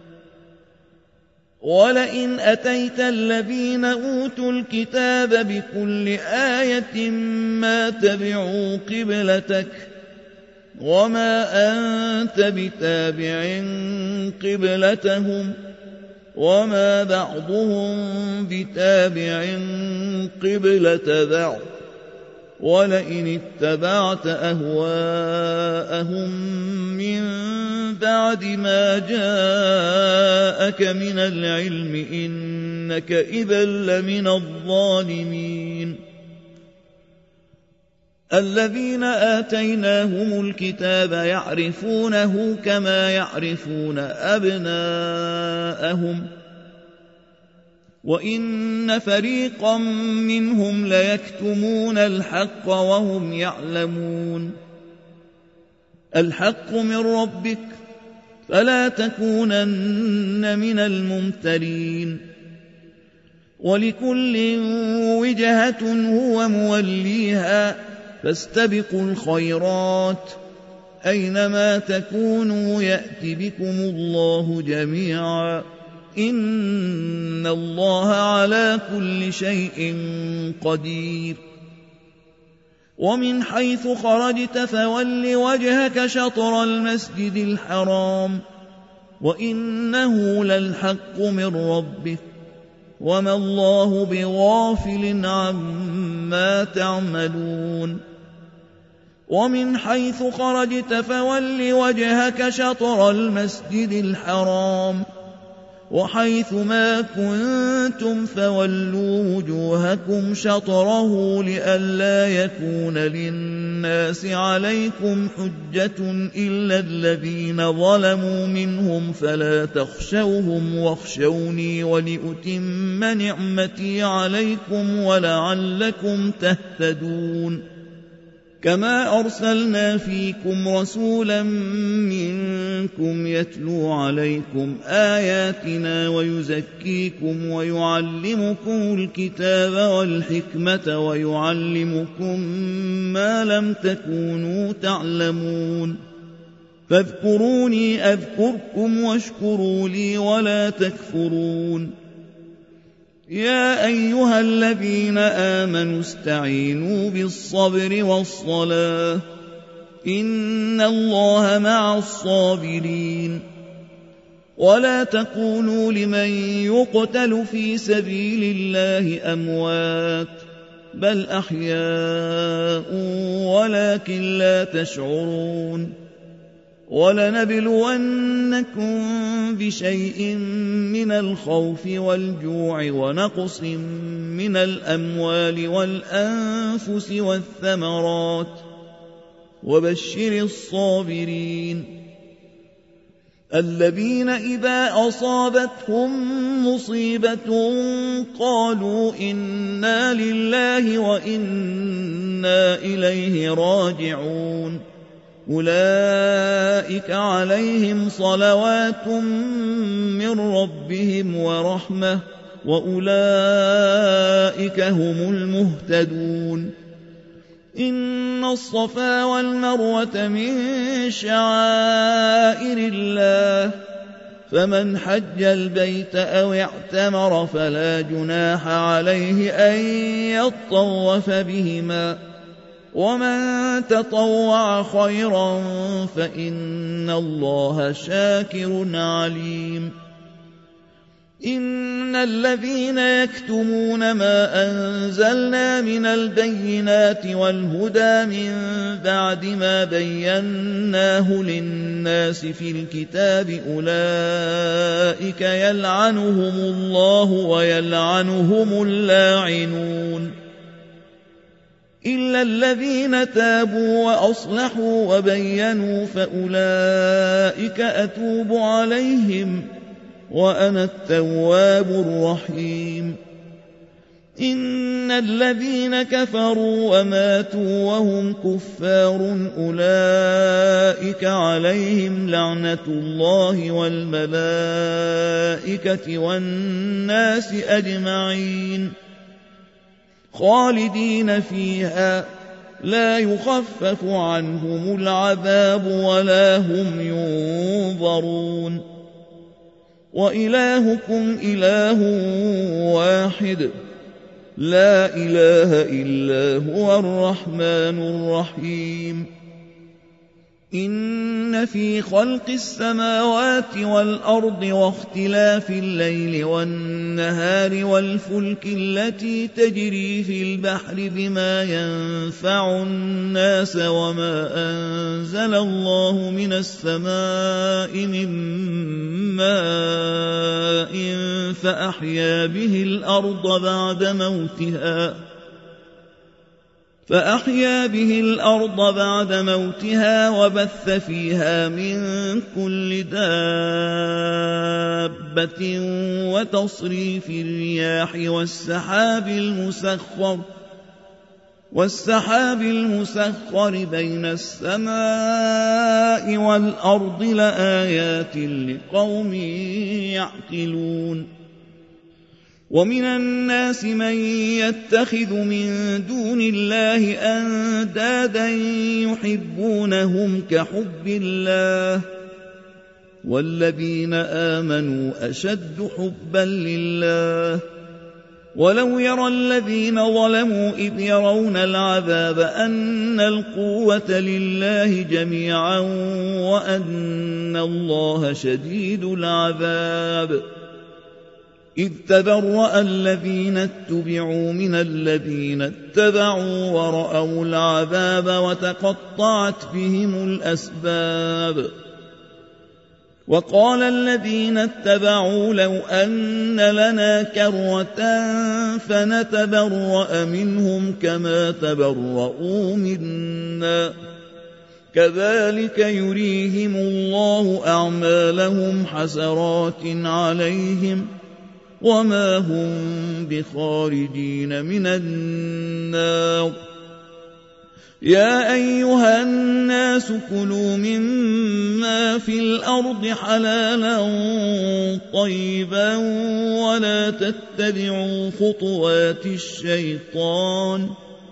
ولئن أتيت الذين أوتوا الكتاب بكل آية ما تبعوا قبلتك وما أنت بتابع قبلتهم وما بعضهم بتابع قبلة بعض ولئن اتبعت أهواءهم من بعد ما جاءك من العلم إنك إذا لمن الظالمين الذين آتيناهم الكتاب يعرفونه كما يعرفون أبناءهم وإن فريقا منهم ليكتمون الحق وهم يعلمون الحق من ربك فلا تكونن من الممترين ولكل وجهة هو موليها فاستبقوا الخيرات أينما تكونوا يأت بكم الله جميعا إن الله على كل شيء قدير ومن حيث خرجت فول وجهك شطر المسجد الحرام وإنه للحق من ربك وما الله بغافل عما تعملون ومن حيث خرجت فول وجهك شطر المسجد الحرام وحيث ما كنتم فولوا وجوهكم شطره لئلا يكون للناس عليكم حجة إلا الذين ظلموا منهم فلا تخشوهم واخشوني ولأتم نعمتي عليكم ولعلكم تهتدون كما أرسلنا فيكم رسولا منكم يتلو عليكم آياتنا ويزكيكم ويعلمكم الكتاب والحكمة ويعلمكم ما لم تكونوا تعلمون فاذكروني أذكركم واشكروا لي ولا تكفرون يا أيها الذين آمنوا استعينوا بالصبر والصلاة إن الله مع الصابرين ولا تقولوا لمن يقتل في سبيل الله أموات بل أحياء ولكن لا تشعرون ولنبلونكم بشيء من الخوف والجوع ونقص من الأموال والأنفس والثمرات وبشر الصابرين الذين إذا أصابتهم مصيبة قالوا إنا لله وإنا إليه راجعون أولئك عليهم صلوات من ربهم ورحمة وأولئك هم المهتدون إن الصفا والمروة من شعائر الله فمن حج البيت أو اعتمر فلا جناح عليه أن يطوف بهما، ومن تطوع خيرا فإن الله شاكر عليم. إن الذين يكتمون ما أنزلنا من البينات والهدى من بعد ما بيناه للناس في الكتاب أولئك يلعنهم الله ويلعنهم اللاعنون، إلا الذين تابوا وأصلحوا وبينوا فأولئك أتوب عليهم وأنا التواب الرحيم. إن الذين كفروا وماتوا وهم كفار أولئك عليهم لعنة الله والملائكة والناس أجمعين خالدين فيها لا يخفف عنهم العذاب ولا هم ينظرون. وإلهكم إله واحد لا إله إلا هو الرحمن الرحيم. إن في خلق السماوات والأرض واختلاف الليل والنهار والفلك التي تجري في البحر بما ينفع الناس وما أنزل الله من السماء من ماء فأحيا به الأرض بعد موتها وبث فيها من كل دابة وتصريف الرياح والسحاب المسخر بين السماء والأرض لآيات لقوم يعقلون. ومن الناس من يتخذ من دون الله أندادا يحبونهم كحب الله والذين آمنوا أشد حبا لله. ولو يرى الذين ظلموا إذ يرون العذاب أن القوة لله جميعا وأن الله شديد العذاب. إذ تبرأ الذين اتبعوا من الذين اتبعوا ورأوا العذاب وتقطعت بهم الأسباب. وقال الذين اتبعوا لو أن لنا كرة فنتبرأ منهم كما تبرؤوا منا كذلك يريهم الله أعمالهم حسرات عليهم وما هم بخارجين من النار. يا أيها الناس كلوا مما في الأرض حلالا طيبا ولا تتبعوا خطوات الشيطان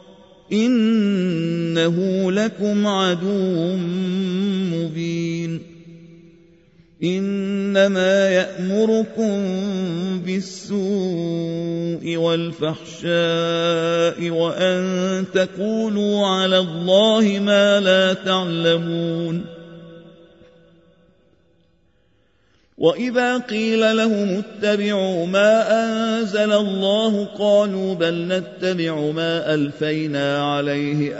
إنه لكم عدو مبين. إنما يأمركم بالسوء والفحشاء وأن تقولوا على الله ما لا تعلمون. وإذا قيل لهم اتبعوا ما أنزل الله قالوا بل نتبع ما ألفينا عليه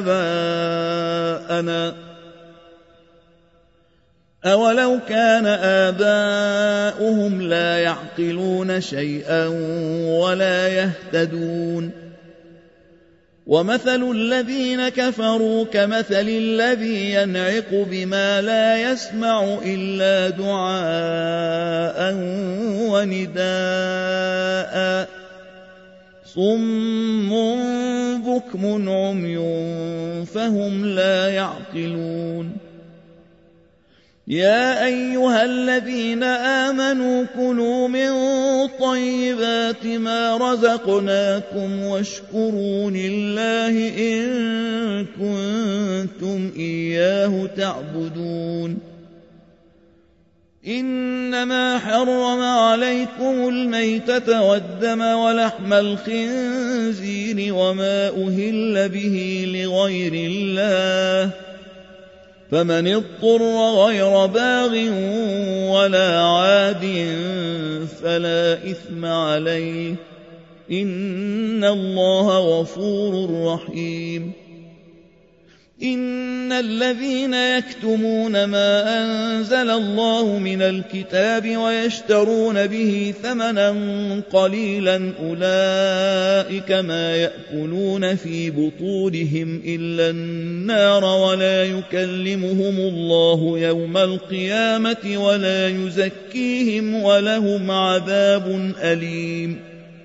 آباءنا أولو كان آباؤهم لا يعقلون شيئا ولا يهتدون. ومثل الذين كفروا كمثل الذي ينعق بما لا يسمع إلا دعاء ونداء صم بكم عمي فهم لا يعقلون. يا أيها الذين آمنوا كلوا من طيبات ما رزقناكم واشكروا لله إن كنتم. كنتم إياه تعبدون إنما حرم عليكم الميتة والدم ولحم الخنزير وما أهل به لغير الله فمن اضطر غير باغ ولا عاد فلا إثم عليه إن الله غفور رحيم إن الذين يكتمون ما أنزل الله من الكتاب ويشترون به ثمنا قليلا أولئك ما يأكلون في بطونهم إلا النار ولا يكلمهم الله يوم القيامة ولا يزكيهم ولهم عذاب أليم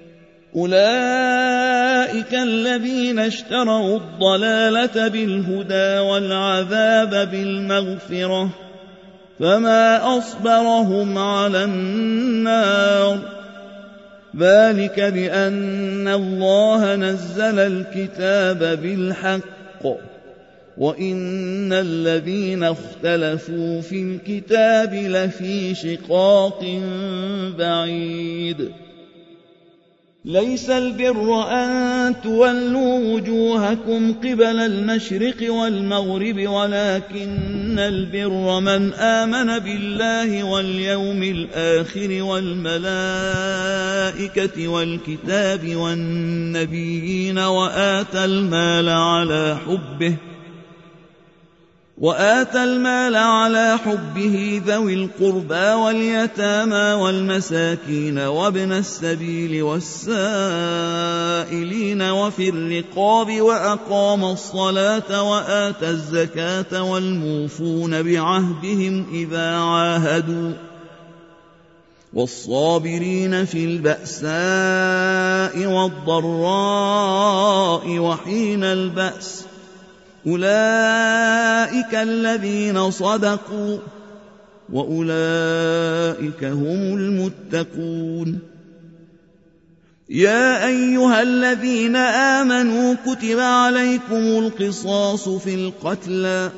أولئك الذين اشتروا الضلالة بالهدى والعذاب بالمغفرة فما أصبرهم على النار ذلك بأن الله نزل الكتاب بالحق وإن الذين اختلفوا في الكتاب لفي شقاق بعيد ليس البر أن تولوا وجوهكم قبل المشرق والمغرب ولكن البر من آمن بالله واليوم الآخر والملائكة والكتاب والنبيين وآتى المال على حبه ذوي القربى واليتامى والمساكين وابن السبيل والسائلين وفي الرقاب وأقام الصلاة وآتى الزكاة والموفون بعهدهم إذا عاهدوا والصابرين في البأساء والضراء وحين البأس أولئك الذين صدقوا وأولئك هم المتقون يا أيها الذين آمنوا كتب عليكم القصاص في القتلى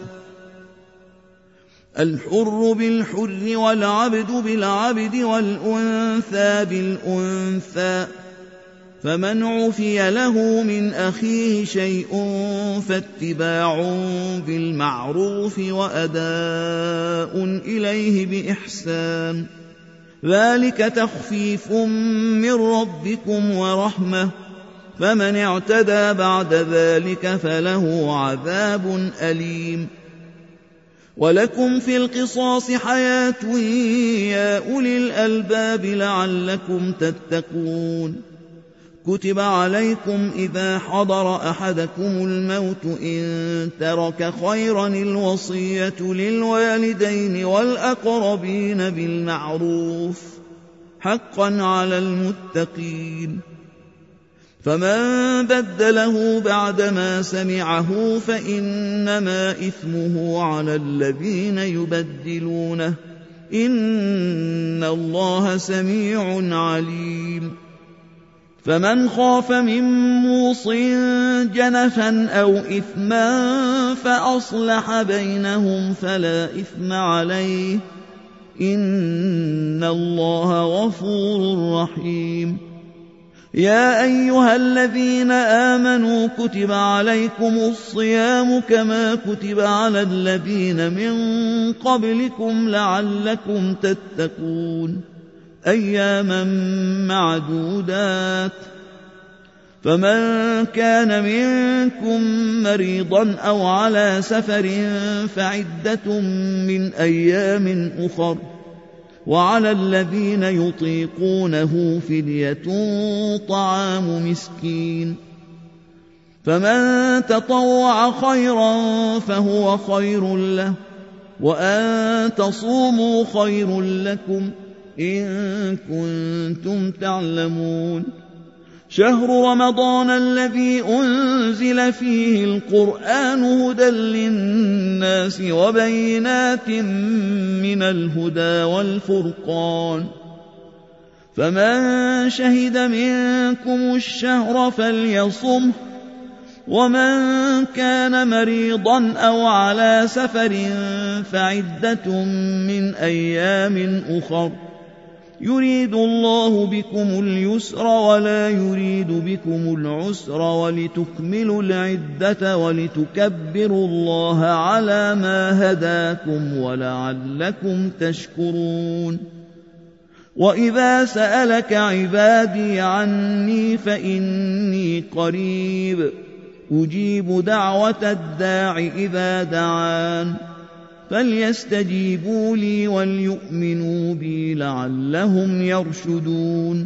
الحر بالحر والعبد بالعبد والأنثى بالأنثى فمن عفي له من أخيه شيء فاتباع بالمعروف وأداء إليه بإحسان ذلك تخفيف من ربكم ورحمة فمن اعتدى بعد ذلك فله عذاب أليم ولكم في القصاص حياة يا أولي الألباب لعلكم تتقون كتب عليكم إذا حضر أحدكم الموت إن ترك خيرا الوصية للوالدين والأقربين بالمعروف حقا على المتقين فمن بدله بعدما سمعه فإنما إثمه على الذين يبدلونه إن الله سميع عليم فمن خاف من موص جنفا أو إثما فأصلح بينهم فلا إثم عليه إن الله غفور رحيم يا أيها الذين آمنوا كتب عليكم الصيام كما كتب على الذين من قبلكم لعلكم تتقون أياما معدودات فمن كان منكم مريضا أو على سفر فعدة من أيام أخر وعلى الذين يطيقونه فدية طعام مسكين فمن تطوع خيرا فهو خير له وأن تصوموا خير لكم إن كنتم تعلمون شهر رمضان الذي أنزل فيه القرآن هدى للناس وبينات من الهدى والفرقان فمن شهد منكم الشهر فليصمه ومن كان مريضا أو على سفر فعدة من أيام أخر يريد الله بكم اليسر ولا يريد بكم العسر ولتكملوا العدة ولتكبروا الله على ما هداكم ولعلكم تشكرون وإذا سألك عبادي عني فإني قريب أجيب دعوة الداع إذا دعان فليستجيبوا لي وليؤمنوا بي لعلهم يرشدون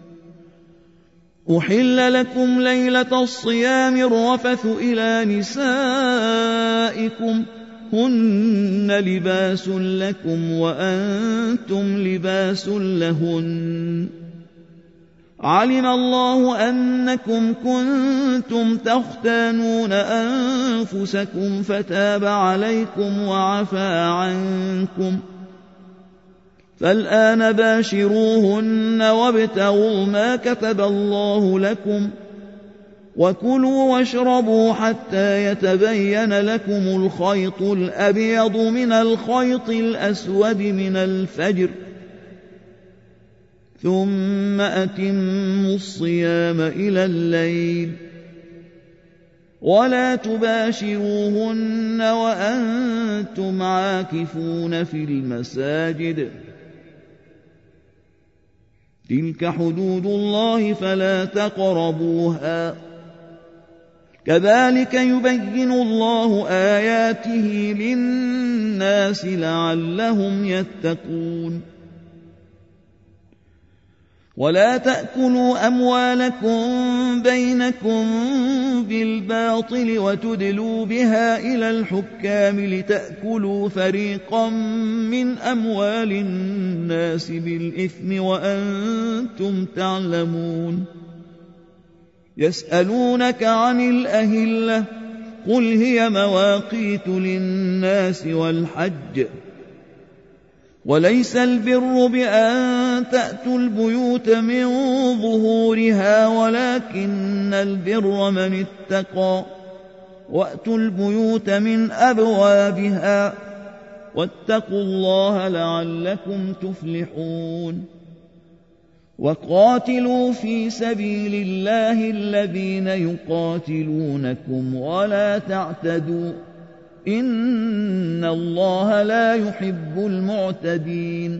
أحل لكم ليلة الصيام الرفث إلى نسائكم هن لباس لكم وأنتم لباس لهن علم الله أنكم كنتم تختانون أنفسكم فتاب عليكم وعفى عنكم فالآن باشروهن وابتغوا ما كتب الله لكم وكلوا واشربوا حتى يتبين لكم الخيط الأبيض من الخيط الأسود من الفجر ثم أتموا الصيام إلى الليل ولا تباشروهن وأنتم عاكفون في المساجد تلك حدود الله فلا تقربوها كذلك يبين الله آياته للناس لعلهم يتقون ولا تأكلوا أموالكم بينكم بالباطل وتدلوا بها إلى الحكام لتأكلوا فريقا من أموال الناس بالإثم وأنتم تعلمون يسألونك عن الأهلة قل هي مواقيت للناس والحج وليس البر بأن تأتوا البيوت من ظهورها ولكن البر من اتقى وأتوا البيوت من أبوابها واتقوا الله لعلكم تفلحون وقاتلوا في سبيل الله الذين يقاتلونكم ولا تعتدوا إن الله لا يحب المعتدين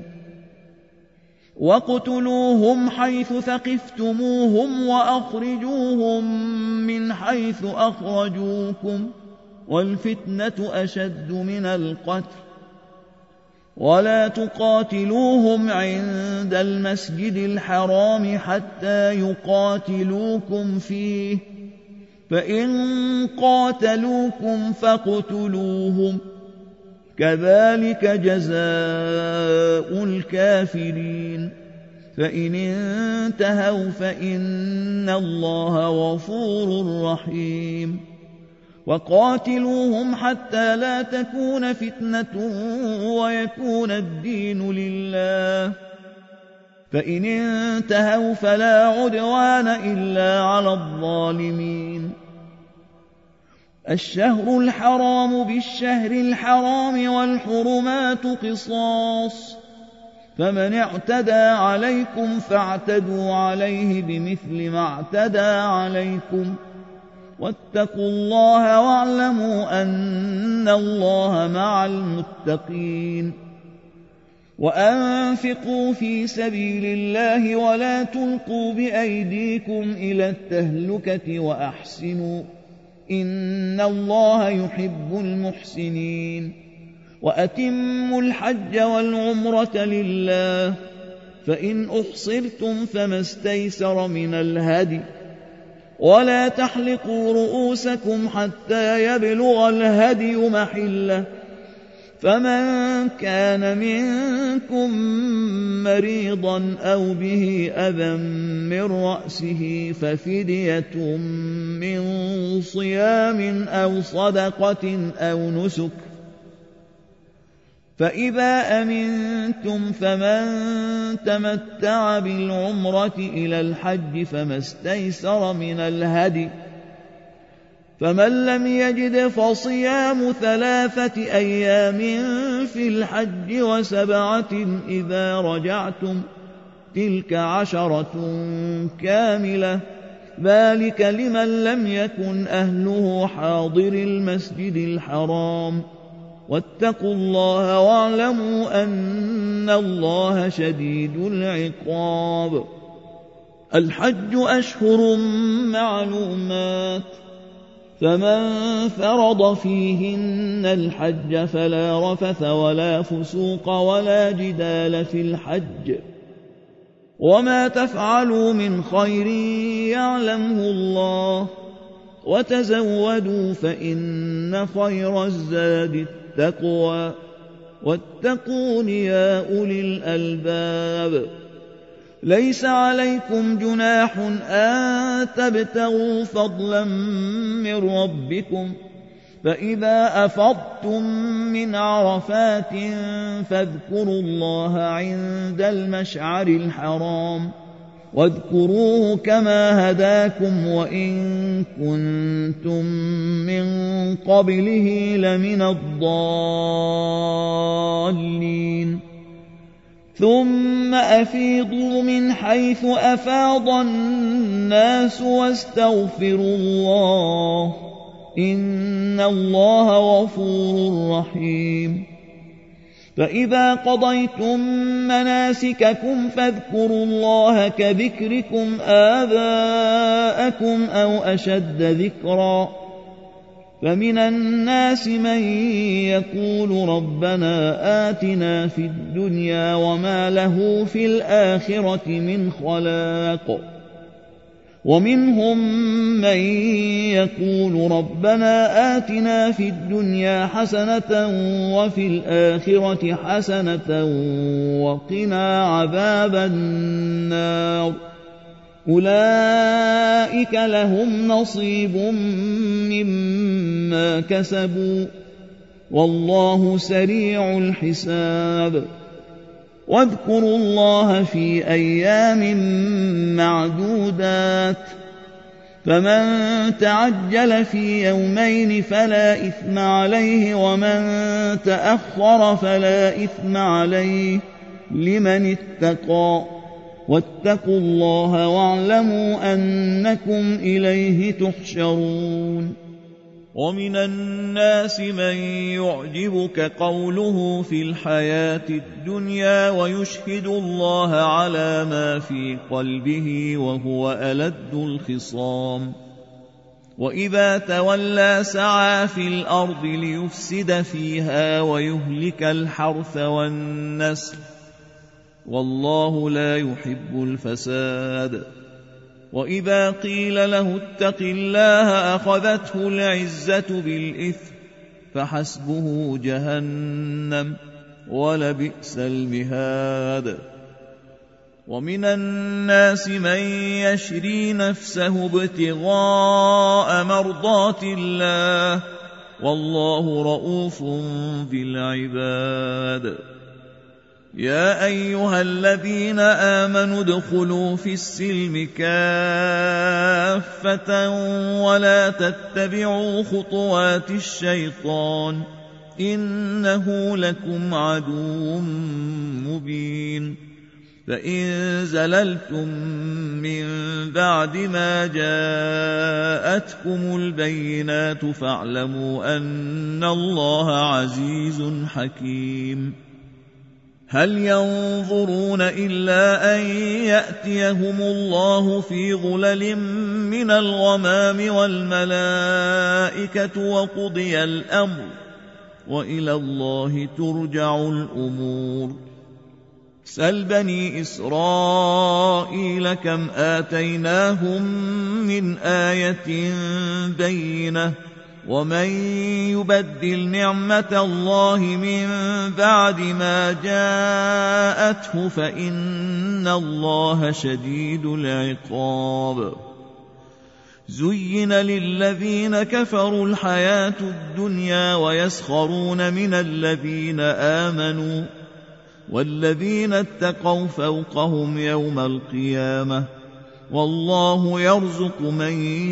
واقتلوهم حيث ثقفتموهم وأخرجوهم من حيث أخرجوكم والفتنة أشد من القتل ولا تقاتلوهم عند المسجد الحرام حتى يقاتلوكم فيه فإن قاتلوكم فاقتلوهم كذلك جزاء الكافرين فإن انتهوا فإن الله غفور رحيم وقاتلوهم حتى لا تكون فتنة ويكون الدين لله فإن انتهوا فلا عدوان إلا على الظالمين الشهر الحرام بالشهر الحرام والحرمات قصاص فمن اعتدى عليكم فاعتدوا عليه بمثل ما اعتدى عليكم واتقوا الله واعلموا أن الله مع المتقين وأنفقوا في سبيل الله ولا تلقوا بأيديكم إلى التهلكة وأحسنوا إن الله يحب المحسنين وأتموا الحج والعمرة لله فإن أحصرتم فما استيسر من الهدي ولا تحلقوا رؤوسكم حتى يبلغ الهدي محله فمن كان منكم مريضا أو به أذى من رأسه ففدية من صيام أو صدقة أو نسك فإذا أمنتم فمن تمتع بالعمرة إلى الحج فما استيسر من الهدي ومن تطوع خيرا فإن الله شاكر عليم الشهر الحرام بالشهر الحرام والحرمات قصاص فمن اعتدى عليكم فاعتدوا عليه بمثل ما اعتدى عليكم واتقوا الله واعلموا أن الله مع المتقين وأنفقوا في سبيل الله ولا تلقوا بأيديكم إلى التهلكة وأحسنوا إن الله يحب المحسنين وأتموا الحج والعمرة لله فإن أحصرتم فما استيسر من الهدي ولا تحلقوا رؤوسكم حتى يبلغ الهدي محله فمن كان منكم مريضا أو به أذى من رأسه ففدية من صيام أو صدقة أو نسك فمن لم يجد فصيام 3 أيام في الحج و7 إذا رجعتم تلك 10 كاملة ذلك لمن لم يكن أهله حاضر المسجد الحرام واتقوا الله واعلموا أن الله شديد العقاب. الحج أشهر معلومات فمن فرض فيهن الحج فلا رفث ولا فسوق ولا جدال في الحج وما تفعلوا من خير يعلمه الله وتزودوا فإن خير الزاد التقوى واتقون يا أولي الألباب. ليس عليكم جناح أن تبتغوا فضلا من ربكم فإذا أفضتم من عرفات فاذكروا الله عند المشعر الحرام واذكروه كما هداكم وإن كنتم من قبله لمن الضالين. ثم أفيضوا من حيث أفاض الناس واستغفروا الله إن الله غفور رحيم. فإذا قضيتم مناسككم فاذكروا الله كذكركم آباءكم أو أشد ذكرا فمن الناس من يقول ربنا آتنا في الدنيا وما له في الآخرة من خلاق ومنهم من يقول ربنا آتنا في الدنيا حسنة وفي الآخرة حسنة وقنا عذاب النار أولئك لهم نصيب مما كسبوا والله سريع الحساب. واذكروا الله في أيام معدودات فمن تعجل في يومين فلا إثم عليه ومن تأخر فلا إثم عليه لمن اتقى واتقوا الله واعلموا أنكم إليه تحشرون. ومن الناس من يعجبك قوله في الحياة الدنيا ويشهد الله على ما في قلبه وهو ألد الخصام وإذا تولى سعى في الأرض ليفسد فيها ويهلك الحرث والنسل والله لا يحب الفساد. وإذا قيل له اتق الله أخذته العزة بالإثم فحسبه جهنم ولبئس المهاد. ومن الناس من يشري نفسه ابتغاء مرضات الله والله رؤوف بالعباد. يا أيها الذين آمنوا ادخلوا في السلم كافة ولا تتبعوا خطوات الشيطان إنه لكم عدو مبين. فإن زللتم من بعد ما جاءتكم البينات فاعلموا أن الله عزيز حكيم. هل ينظرون إلا أن يأتيهم الله في ظلل من الغمام والملائكة وقضي الأمر وإلى الله ترجع الأمور. سل بني إسرائيل كم آتيناهم من آية بينة ومن يبدل نعمة الله من بعد ما جاءته فإن الله شديد العقاب. زين للذين كفروا الحياة الدنيا ويسخرون من الذين آمنوا والذين اتقوا فوقهم يوم القيامة والله يرزق من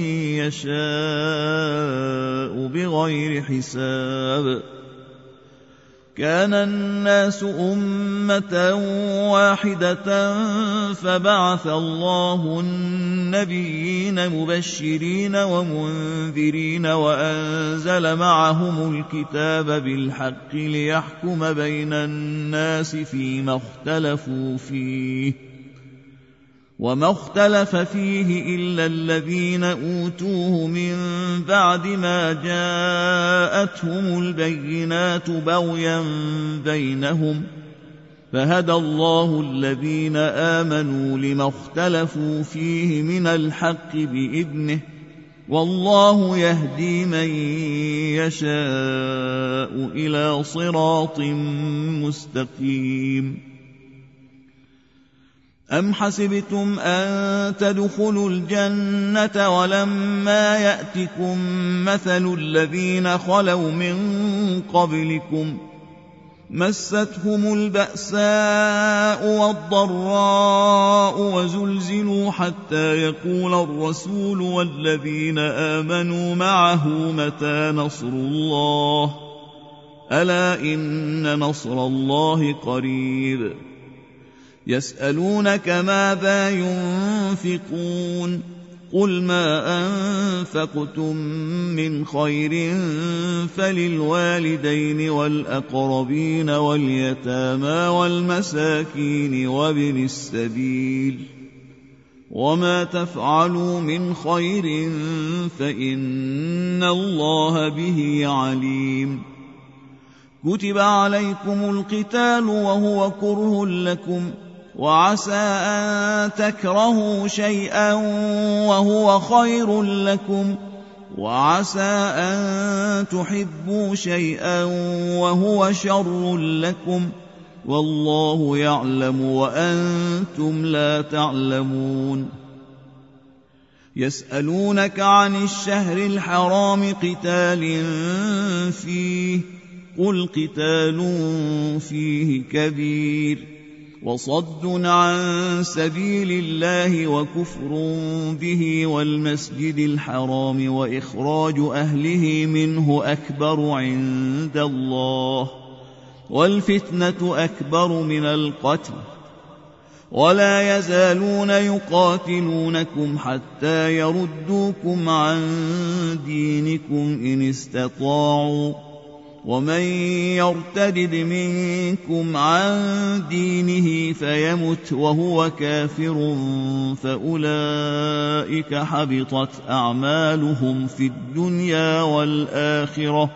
يشاء بغير حساب. كان الناس أمة واحدة فبعث الله النبيين مبشرين ومنذرين وأنزل معهم الكتاب بالحق ليحكم بين الناس فيما اختلفوا فيه، وما اختلف فيه إلا الذين أوتوه من بعد ما جاءتهم البينات بغيا بينهم، فهدى الله الذين آمنوا لما اختلفوا فيه من الحق بإذنه، والله يهدي من يشاء إلى صراط مستقيم. أم حسبتم أن تدخلوا الجنة ولما يأتكم مثل الذين خلوا من قبلكم مستهم البأساء والضراء وزلزلوا حتى يقول الرسول والذين آمنوا معه متى نصر الله، ألا إن نصر الله قريب. يسألونك ماذا ينفقون قل ما أنفقتم من خير فللوالدين والأقربين واليتامى والمساكين وابن السبيل، وما تفعلوا من خير فإن الله به عليم. كتب عليكم القتال وهو كره لكم، وعسى أن تكرهوا شيئا وهو خير لكم، وعسى أن تحبوا شيئا وهو شر لكم، والله يعلم وأنتم لا تعلمون. يسألونك عن الشهر الحرام قتال فيه قل قتال فيه كبير، وصد عن سبيل الله وكفر به والمسجد الحرام وإخراج أهله منه أكبر عند الله، والفتنة أكبر من القتل، ولا يزالون يقاتلونكم حتى يردوكم عن دينكم إن استطاعوا، ومن يرتدد منكم عن دينه فيمت وهو كافر فأولئك حبطت أعمالهم في الدنيا والآخرة،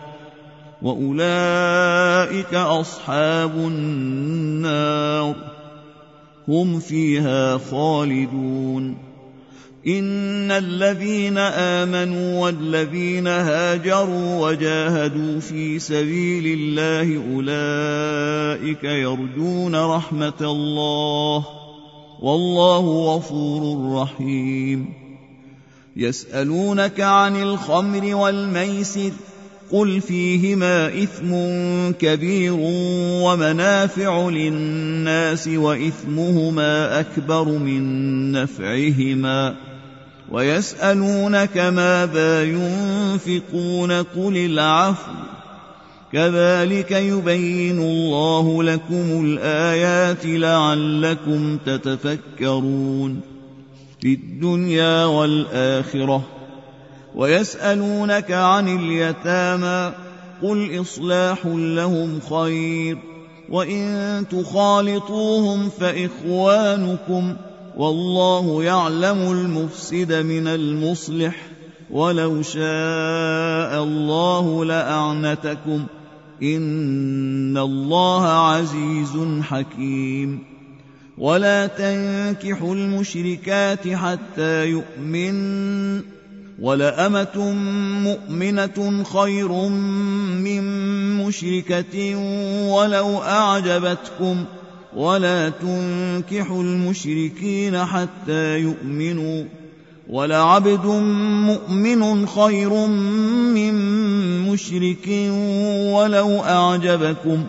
وأولئك أصحاب النار هم فيها خالدون. إن الذين آمنوا والذين هاجروا وجاهدوا في سبيل الله أولئك يرجون رحمة الله، والله غفور رحيم. يسألونك عن الخمر والميسر قل فيهما إثم كبير ومنافع للناس وإثمهما أكبر من نفعهما، ويسألونك ماذا ينفقون قل العفو، كذلك يبين الله لكم الآيات لعلكم تتفكرون في الدنيا والآخرة. ويسألونك عن اليتامى قل إصلاح لهم خير، وإن تخالطوهم فإخوانكم، والله يعلم المفسد من المصلح، ولو شاء الله لأعنتكم، إن الله عزيز حكيم. ولا تنكحوا المشركات حتى يؤمن، ولأمة مؤمنة خير من مشركة ولو أعجبتكم، ولا تنكحوا المشركين حتى يؤمنوا، ولعبد مؤمن خير من مشرك ولو أعجبكم،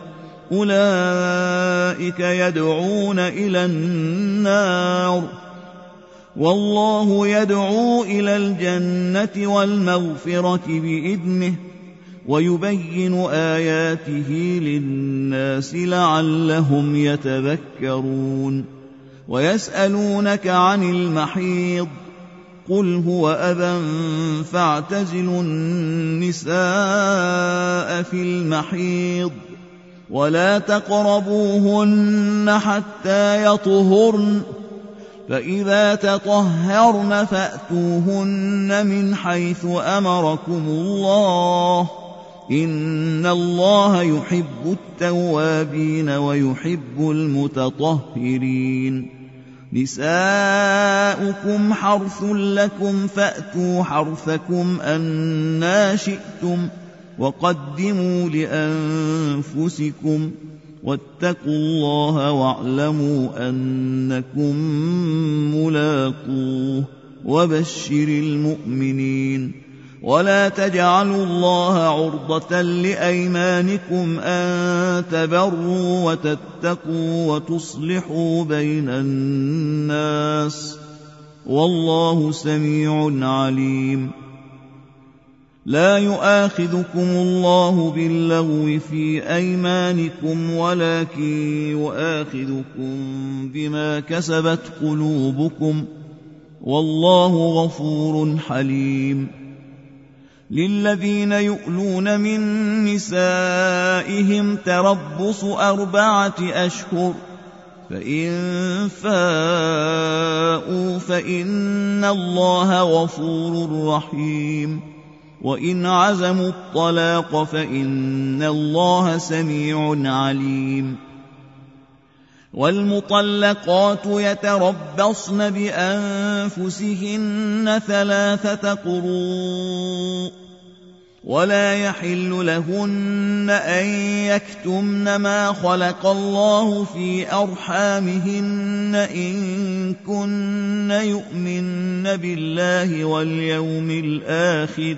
أولئك يدعون إلى النار، والله يدعو إلى الجنة والمغفرة بإذنه ويبين آياته للناس لعلهم يتذكرون ويسألونك عن المحيض قل هو أذى فاعتزلوا النساء في المحيض ولا تقربوهن حتى يطهرن فإذا تطهرن فأتوهن من حيث أمركم الله إن الله يحب التوابين ويحب المتطهرين نساؤكم حرث لكم فأتوا حرثكم أنى شئتم وقدموا لأنفسكم واتقوا الله واعلموا أنكم ملاقوه وبشر المؤمنين ولا تجعلوا الله عرضة لأيمانكم أن تبروا وتتقوا وتصلحوا بين الناس والله سميع عليم لا يؤاخذكم الله باللغو في أيمانكم ولكن يؤاخذكم بما كسبت قلوبكم والله غفور حليم للذين يؤلون من نسائهم تربص 4 أشهر فإن فاءوا فإن الله غفور رحيم وإن عزموا الطلاق فإن الله سميع عليم والمطلقات يتربصن بأنفسهن 3 قروء ولا يحل لهن أن يكتمن ما خلق الله في أرحامهن إن كن يؤمن بالله واليوم الآخر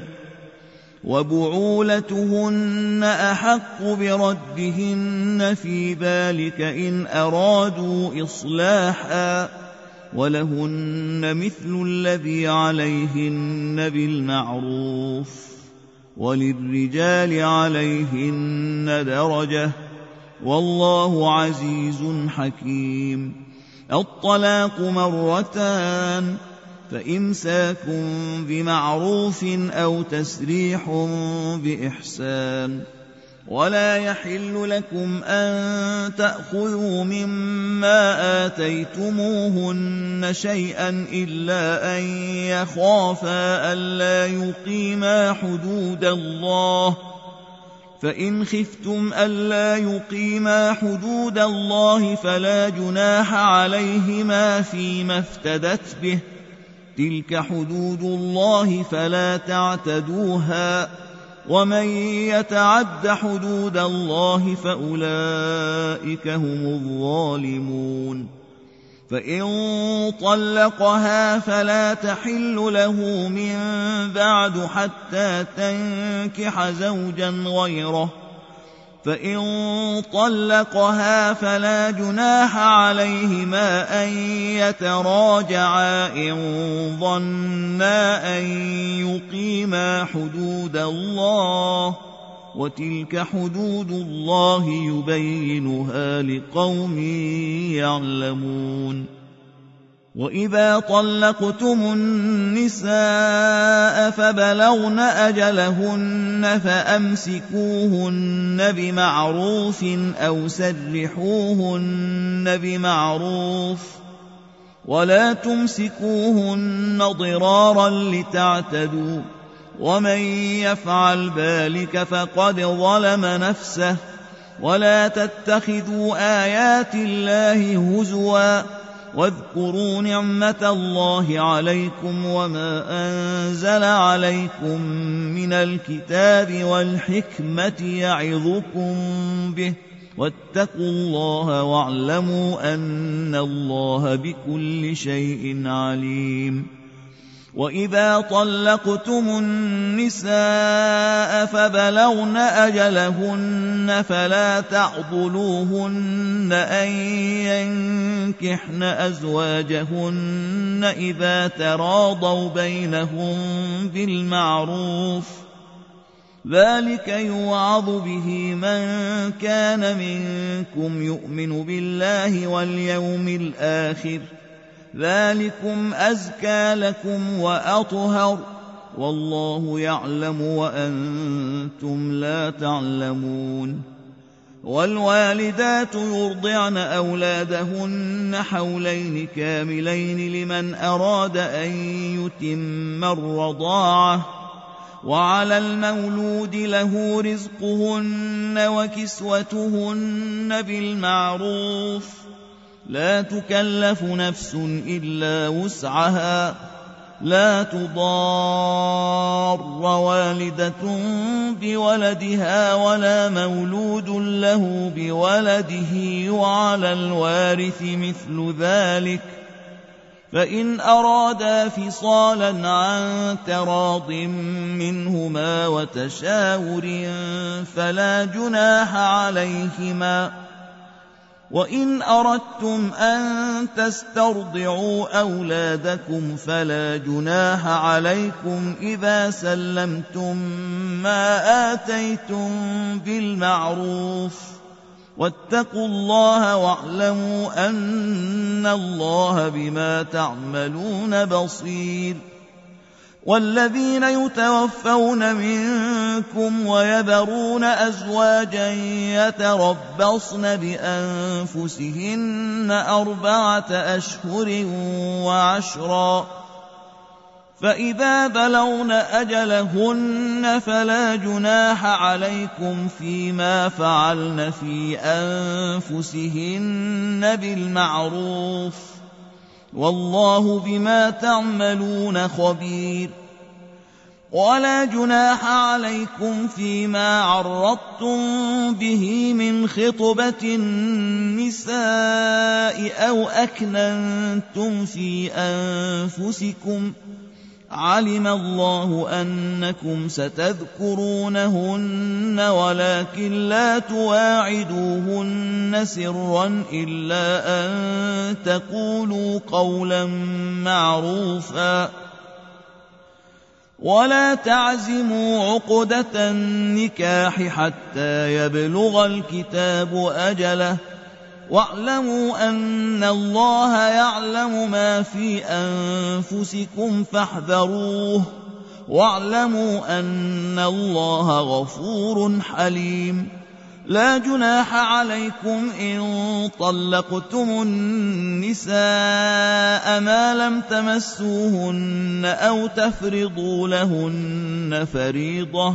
وبعولتهن أحق بردهن في ذلك إن أرادوا إصلاحا ولهن مثل الذي عليهن بالمعروف وللرجال عليهن درجة والله عزيز حكيم الطلاق 2 فإمساك بمعروف أو تسريح بإحسان ولا يحل لكم أن تأخذوا مما آتيتموهن شيئا إلا أن يخافا ألا يقيما حدود الله فإن خفتم ألا يقيما حدود الله فلا جناح عليهما فيما افتدت به تلك حدود الله فلا تعتدوها ومن يتعد حدود الله فأولئك هم الظالمون فإن طلقها فلا تحل له من بعد حتى تنكح زوجا غيره فإن طلقها فلا جناح عليهما أن يتراجعا إن ظنا أن يقيما حدود الله وتلك حدود الله يبينها لقوم يعلمون وإذا طلقتم النساء فبلغن أجلهن فأمسكوهن بمعروف أو سرحوهن بمعروف ولا تمسكوهن ضرارا لتعتدوا ومن يفعل ذلك فقد ظلم نفسه ولا تتخذوا آيات الله هزوا واذكروا نعمة الله عليكم وما أنزل عليكم من الكتاب والحكمة يعظكم به واتقوا الله واعلموا أن الله بكل شيء عليم وإذا طلقتم النساء فبلغن أجلهن فلا تعضلوهن أن ينكحن أزواجهن إذا تراضوا بينهم بالمعروف، ذلك يوعظ به من كان منكم يؤمن بالله واليوم الآخر، ذلكم أزكى لكم وأطهر، والله يعلم وأنتم لا تعلمون. والوالدات يرضعن أولادهن حولين كاملين لمن أراد أن يتم الرضاعة، وعلى المولود له رزقهن وكسوتهن بالمعروف، لا تكلف نفس إلا وسعها، لا تضار والدة بولدها ولا مولود له بولده، وعلى الوارث مثل ذلك، فإن أرادا فصالا عن تراض منهما وتشاور فلا جناح عليهما. وإن أردتم أن تسترضعوا أولادكم فلا جناح عليكم إذا سلمتم ما آتيتم بالمعروف، واتقوا الله واعلموا أن الله بما تعملون بصير. والذين يتوفون منكم ويذرون أزواجا يتربصن بأنفسهن 4 أشهر وعشرا، فإذا بلغن أجلهن فلا جناح عليكم فيما فعلن في أنفسهن بالمعروف، والله بما تعملون خبير. ولا جناح عليكم فيما عرضتم به من خطبة النساء أو أكننتم في أنفسكم، علم الله أنكم ستذكرونهن ولكن لا تواعدوهن سرا إلا أن تقولوا قولا معروفا، ولا تعزموا عقدة النكاح حتى يبلغ الكتاب أجله، واعلموا أن الله يعلم ما في أنفسكم فاحذروه، واعلموا أن الله غفور حليم. لا جناح عليكم إن طلقتم النساء ما لم تمسوهن أو تفرضوا لهن فريضة،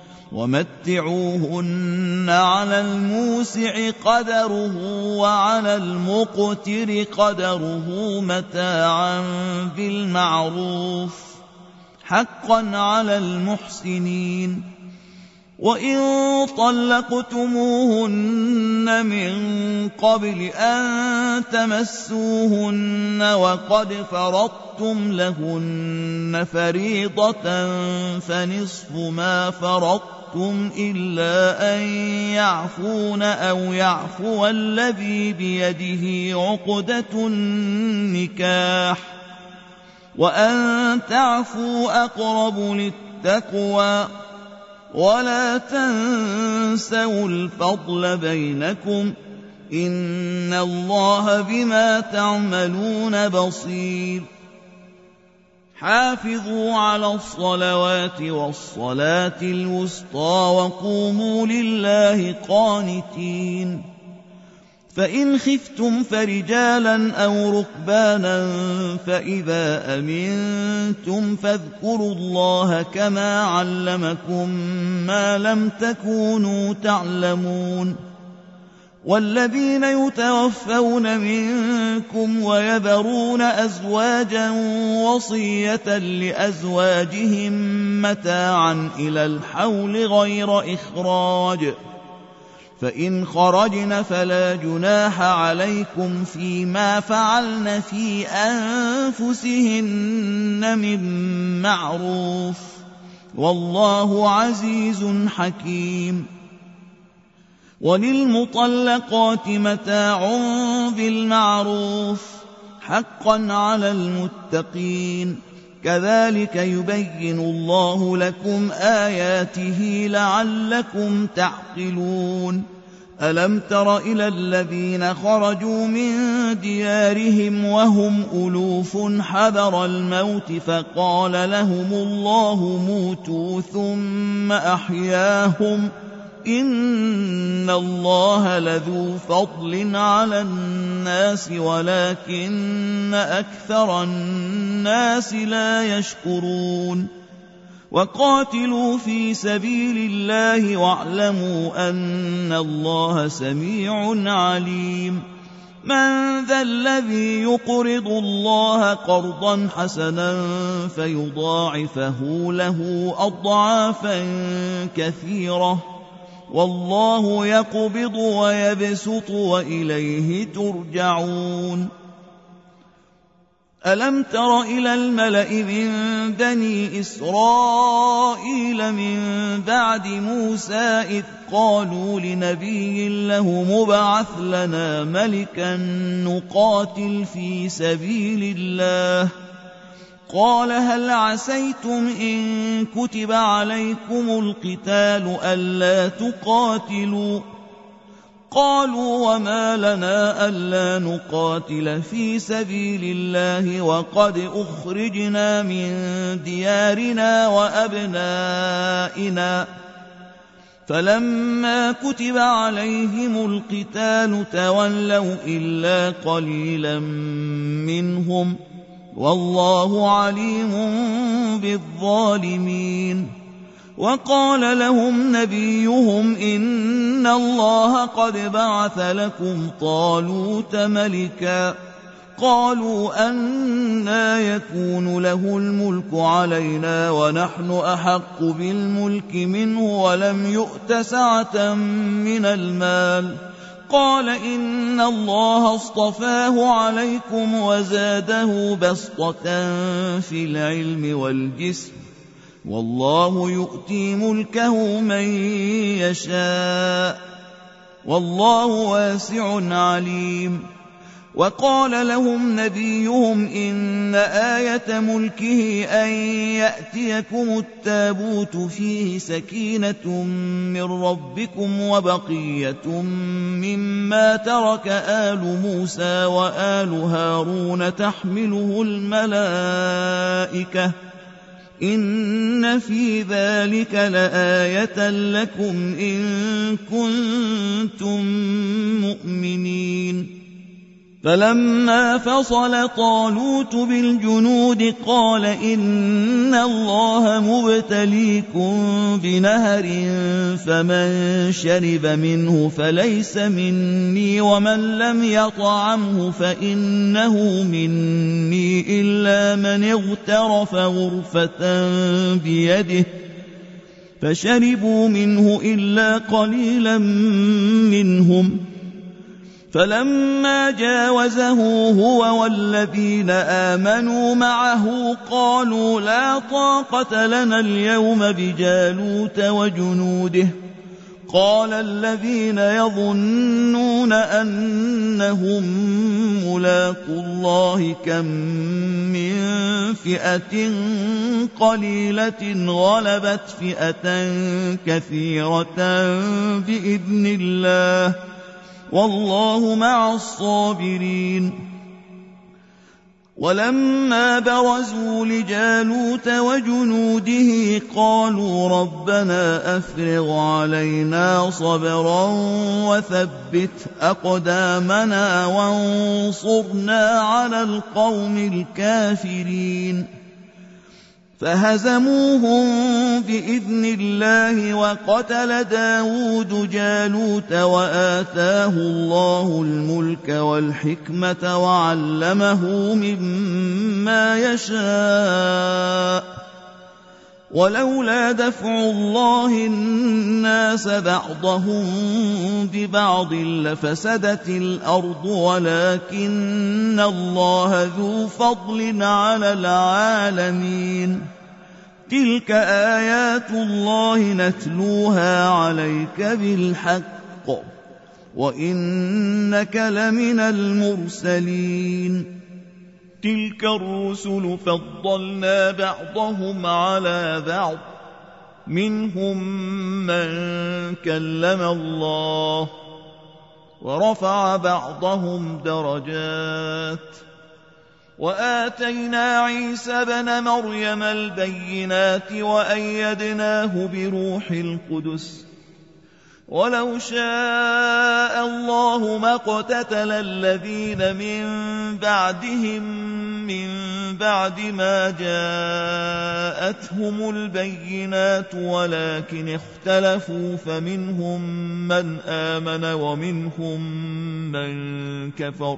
ومتعوهن على الموسع قدره وعلى المقتر قدره متاعا بالمعروف، حقا على المحسنين. وإن طلقتموهن من قبل أن تمسوهن وقد فرضتم لهن فريضة فنصف ما فرضتم إلا أن يعفون أو يعفو الذي بيده عقدة النكاح، وأن تعفوا أقرب للتقوى، ولا تنسوا الفضل بينكم، إن الله بما تعملون بصير. حافظوا على الصلوات والصلاة الوسطى وقوموا لله قانتين. فإن خفتم فرجالا أو ركبانا فإذا أمنتم فاذكروا الله كما علمكم ما لم تكونوا تعلمون. والذين يتوفون منكم ويذرون أزواجا وصية لأزواجهم متاعا إلى الحول غير إخراج، فإن خرجن فلا جناح عليكم فيما فعلن في أنفسهن من معروف، والله عزيز حكيم. وللمطلقات متاع بالمعروف حقا على المتقين، كذلك يبين الله لكم آياته لعلكم تعقلون. ألم تر إلى الذين خرجوا من ديارهم وهم ألوف حذر الموت فقال لهم الله موتوا ثم أحياهم، إن الله لذو فضل على الناس ولكن أكثر الناس لا يشكرون. وقاتلوا في سبيل الله واعلموا أن الله سميع عليم. من ذا الذي يقرض الله قرضا حسنا فيضاعفه له أضعافا كثيرة، والله يقبض ويبسط وإليه ترجعون. ألم تر إلى الملأ من بني إسرائيل من بعد موسى إذ قالوا لنبي له مبعث لنا ملكا نقاتل في سبيل الله، قال هل عسيتم إن كتب عليكم القتال ألا تقاتلوا؟ قالوا وما لنا ألا نقاتل في سبيل الله وقد أخرجنا من ديارنا وأبنائنا. فلما كتب عليهم القتال تولوا إلا قليلا منهم، والله عليم بالظالمين. وقال لهم نبيهم إن الله قد بعث لكم طالوت ملكا. قالوا أنى يكون له الملك علينا ونحن أحق بالملك منه ولم يؤت سعة من المال. قال إن الله اصطفاه عليكم وزاده بسطة في العلم والجسم، والله يؤتي ملكه من يشاء، والله واسع عليم. وقال لهم نبيهم إن آية ملكه أن يأتيكم التابوت فيه سكينة من ربكم وبقية مما ترك آل موسى وآل هارون تحمله الملائكة، إن في ذلك لآية لكم إن كنتم مؤمنين. فلما فصل طالوت بالجنود قال إن الله مبتليكم بنهر فمن شرب منه فليس مني ومن لم يطعمه فإنه مني إلا من اغترف غرفة بيده، فشربوا منه إلا قليلا منهم. فلما جاوزه هو والذين آمنوا معه قالوا لا طاقة لنا اليوم بجالوت وجنوده. قال الذين يظنون أنهم ملاقو الله كم من فئة قليلة غلبت فئة كثيرة بإذن الله، والله مع الصابرين. ولما برزوا لجالوت وجنوده قالوا ربنا أفرغ علينا صبرا وثبت أقدامنا وانصرنا على القوم الكافرين. فهزموهم بإذن الله وقتل داود جالوت وآتاه الله الملك والحكمة وعلمه مما يشاء ولولا دفع الله الناس بعضهم ببعض لفسدت الأرض ولكن الله ذو فضل على العالمين. تلك آيات الله نتلوها عليك بالحق وإنك لمن المرسلين. تلك الرسل فضلنا بعضهم على بعض منهم من كلم الله ورفع بعضهم درجات وآتينا عيسى بن مريم البينات وأيدناه بروح القدس ولو شاء الله ما اقتتل الذين من بعدهم من بعد ما جاءتهم البينات ولكن اختلفوا فمنهم من آمن ومنهم من كفر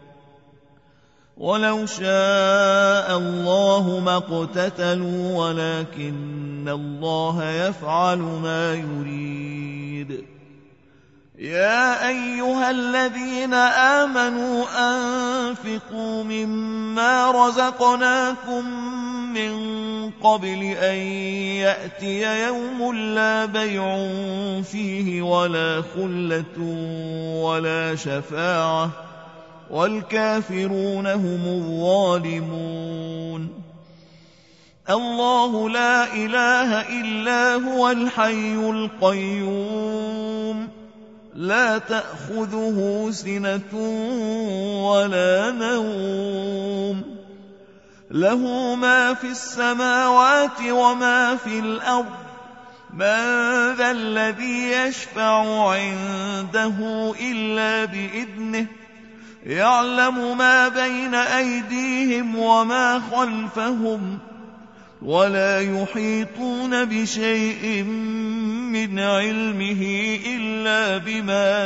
ولو شاء الله ما اقتتلوا ولكن الله يفعل ما يريد. يا أيها الذين آمنوا أنفقوا مما رزقناكم من قبل أن يأتي يوم لا بيع فيه ولا خلة ولا شفاعة والكافرون هم الظالمون. الله لا إله إلا هو الحي القيوم لا تأخذه سنة ولا نوم له ما في السماوات وما في الأرض من ذا الذي يشفع عنده إلا بإذنه يعلم ما بين أيديهم وما خلفهم ولا يحيطون بشيء من علمه إلا بما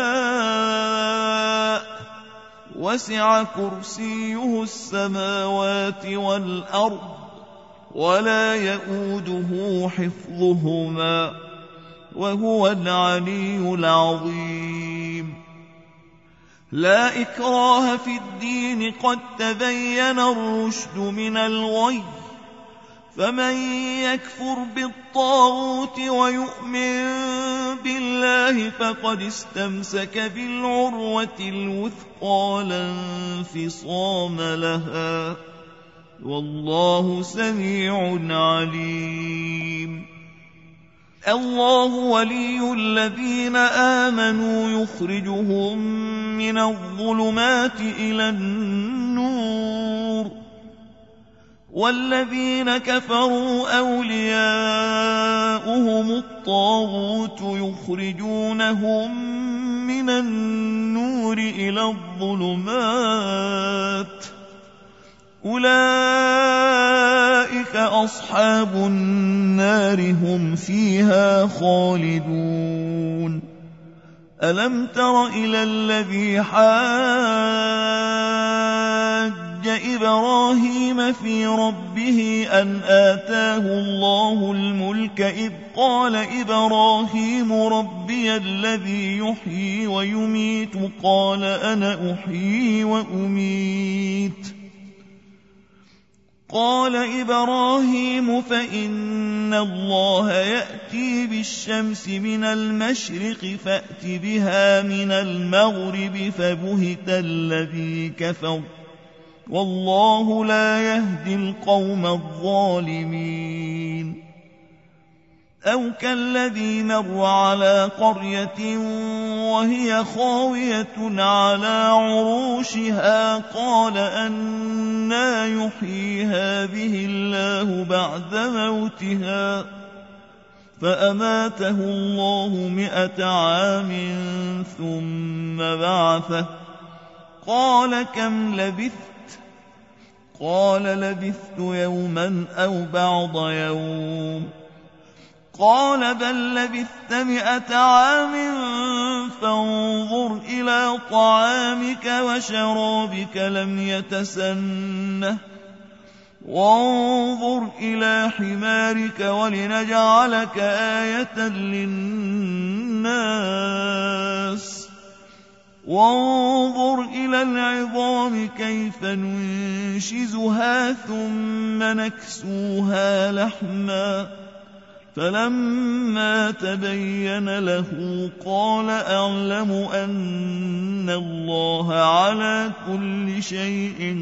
شاء وسع كرسيه السماوات والأرض ولا يؤوده حفظهما وهو العلي العظيم. لا إكراه في الدين قد تبين الرشد من الغي فمن يكفر بالطاغوت ويؤمن بالله فقد استمسك بالعروة الوثقى لا انفصام لها والله سميع عليم. الله ولي الذين آمنوا يخرجهم من الظلمات إلى النور والذين كفروا أولياؤهم الطاغوت يخرجونهم من النور إلى الظلمات أولئك أصحاب النار هم فيها خالدون. ألم تر إلى الذي حاج إبراهيم في ربه أن آتاه الله الملك إذ قال إبراهيم ربي الذي يحيي ويميت قال أنا أحيي وأميت قال إبراهيم فإن الله يأتي بالشمس من المشرق فأت بها من المغرب فبهت الذي كفر والله لا يهدي القوم الظالمين. أو كالذي مر على قرية وهي خاوية على عروشها قال أنى يحيي هذه الله بعد موتها فأماته الله 100 عام ثم بعثه قال كم لبثت قال لبثت يوما أو بعض يوم قال بل لبثت 100 عام فانظر إلى طعامك وشرابك لم يتسنه وانظر إلى حمارك ولنجعلك آية للناس وانظر إلى العظام كيف ننشزها ثم نكسوها لحما فلما تبين له قال أعلم أن الله على كل شيء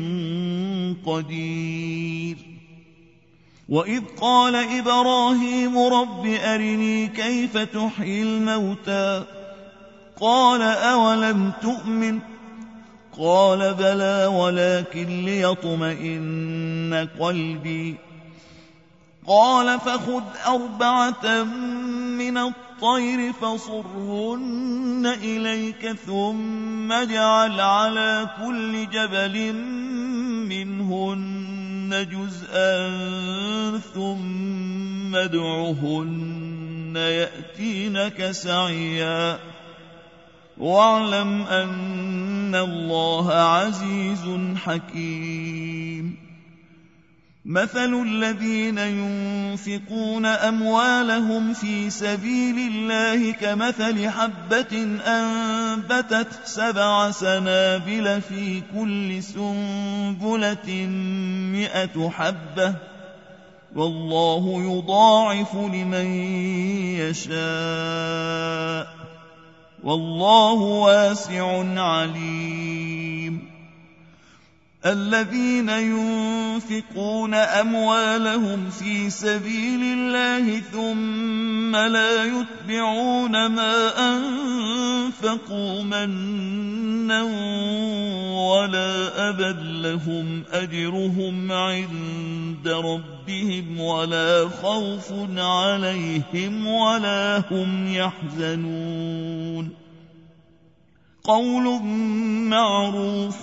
قدير. وإذ قال إبراهيم رب أرني كيف تحيي الموتى قال أولم تؤمن قال بلى ولكن ليطمئن قلبي قال فخذ 4 من الطير فصرهن إليك ثم اجعل على كل جبل منهن جزءا ثم ادعهن يأتينك سعيا واعلم أن الله عزيز حكيم. مثل الذين ينفقون أموالهم في سبيل الله كمثل حبة أنبتت 7 سنابل في كل سنبلة 100 حبة والله يضاعف لمن يشاء والله واسع عليم. الذين ينفقون أموالهم في سبيل الله ثم لا يتبعون ما أنفقوا منا ولا أبا لهم أجرهم عند ربهم ولا خوف عليهم ولا هم يحزنون. قول معروف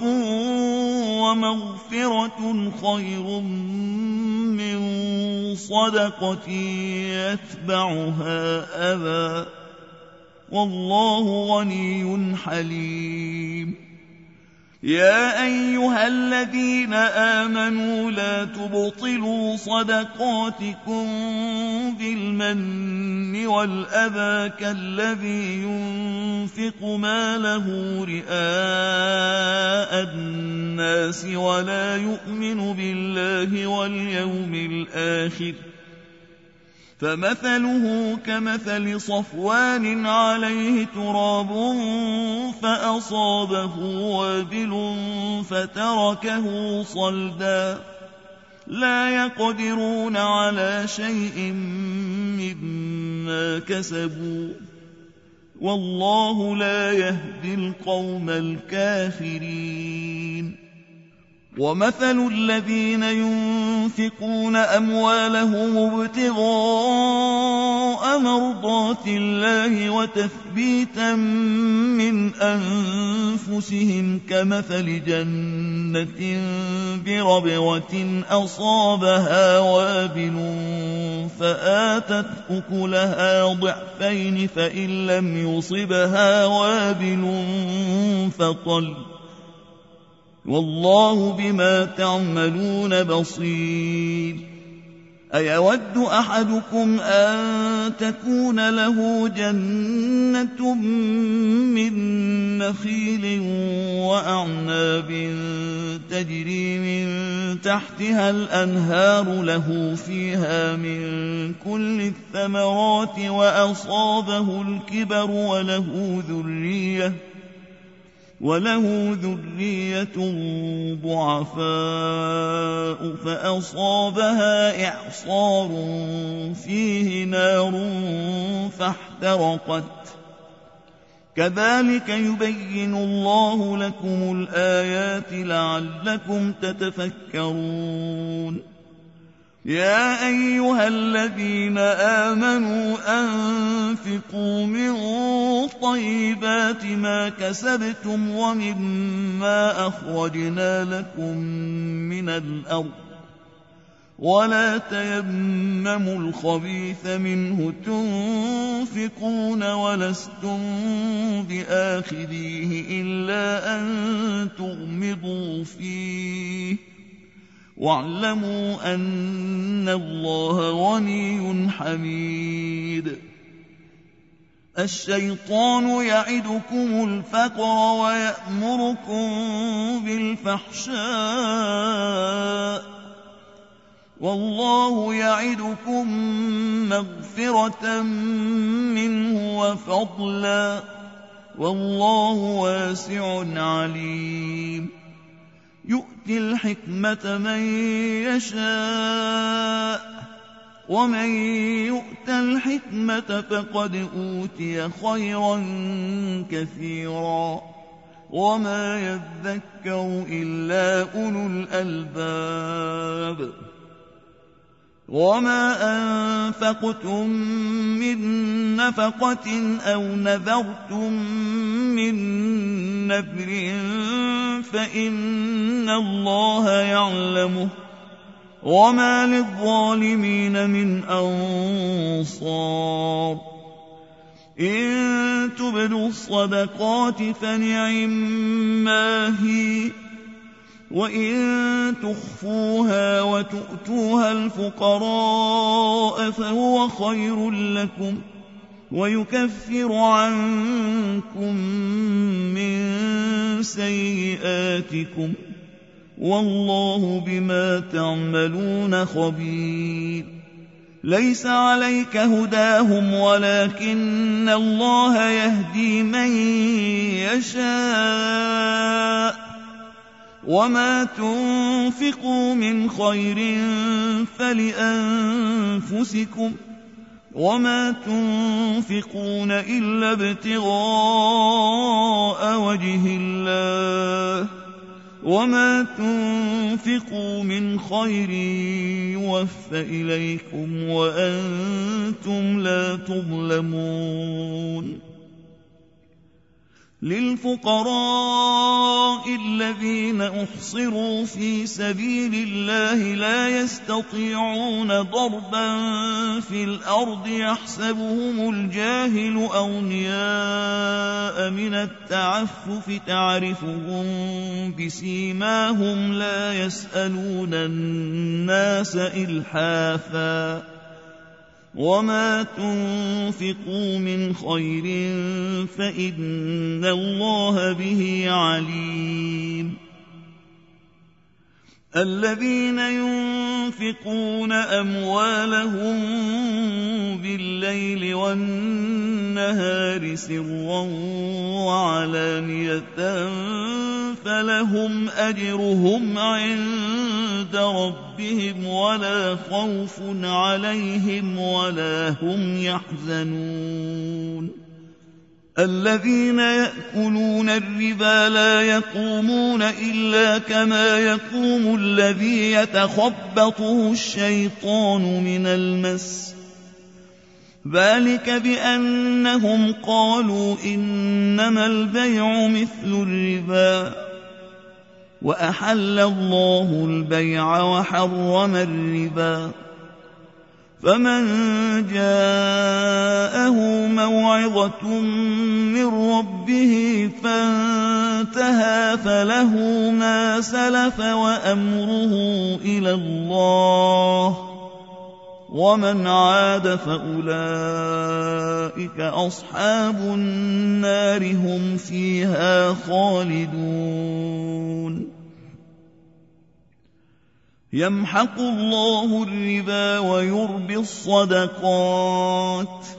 ومغفرة خير من صدقة يتبعها أذى والله غني حليم. يا أيها الذين آمنوا لا تبطلوا صدقاتكم بالمن والأذى كالذي ينفق ماله رئاء الناس ولا يؤمن بالله واليوم الآخر فمثله كمثل صفوان عليه تراب فأصابه وابل فتركه صلدا لا يقدرون على شيء مما كسبوا والله لا يهدي القوم الكافرين. ومثل الذين ينفقون أموالهم ابتغاء مرضات الله وتثبيتا من أنفسهم كمثل جنة بربوة أصابها وابل فآتت أكلها ضعفين فإن لم يصبها وابل فطل والله بما تعملون بصير. أيود أحدكم أن تكون له جنة من نخيل وأعناب تجري من تحتها الأنهار له فيها من كل الثمرات وأصابه الكبر وله ذرية ضعفاء فأصابها إعصار فيه نار فاحترقت كذلك يبين الله لكم الآيات لعلكم تتفكرون. يا أيها الذين آمنوا أنفقوا من طيبات ما كسبتم ومما أخرجنا لكم من الأرض ولا تيمموا الخبيث منه تنفقون ولستم بآخذيه إلا أن تغمضوا فيه واعلموا أن الله غني حميد الشيطان يعدكم الفقر ويأمركم بالفحشاء والله يعدكم مغفرة منه وفضلا والله واسع عليم يؤتي الحكمة من يشاء ومن يؤت الحكمة فقد أوتي خيرا كثيرا وما يذكر إلا أولو الألباب وما أنفقتم من نفقة أو نذرتم من نذر فإن الله يعلمه وما للظالمين من أنصار إن تبدوا الصدقات فنعما هي وإن تخفوها وتؤتوها الفقراء فهو خير لكم ويكفر عنكم من سيئاتكم والله بما تعملون خبير ليس عليك هداهم ولكن الله يهدي من يشاء وما تنفقوا من خير فلأنفسكم وما تنفقون إلا ابتغاء وجه الله وما تنفقوا من خير يوفى إليكم وأنتم لا تظلمون للفقراء الذين أحصروا في سبيل الله لا يستطيعون ضربا في الأرض يحسبهم الجاهل أغنياء من التعفف تعرفهم بسيماهم لا يسألون الناس إلحافا وما تنفقوا من خير فإن الله به عليم الذين ينفقون أموالهم بالليل والنهار سرا وعلانية فلهم أجرهم عند ربهم ولا خوف عليهم ولا هم يحزنون الذين يأكلون الربا لا يقومون إلا كما يقوم الذي يتخبطه الشيطان من المس ذلك بأنهم قالوا إنما البيع مثل الربا وأحل الله البيع وحرم الربا فمن جاءه موعظة من ربه فانتهى فله ما سلف وأمره إلى الله ومن عاد فأولئك أصحاب النار هم فيها خالدون يمحق الله الربا ويربي الصدقات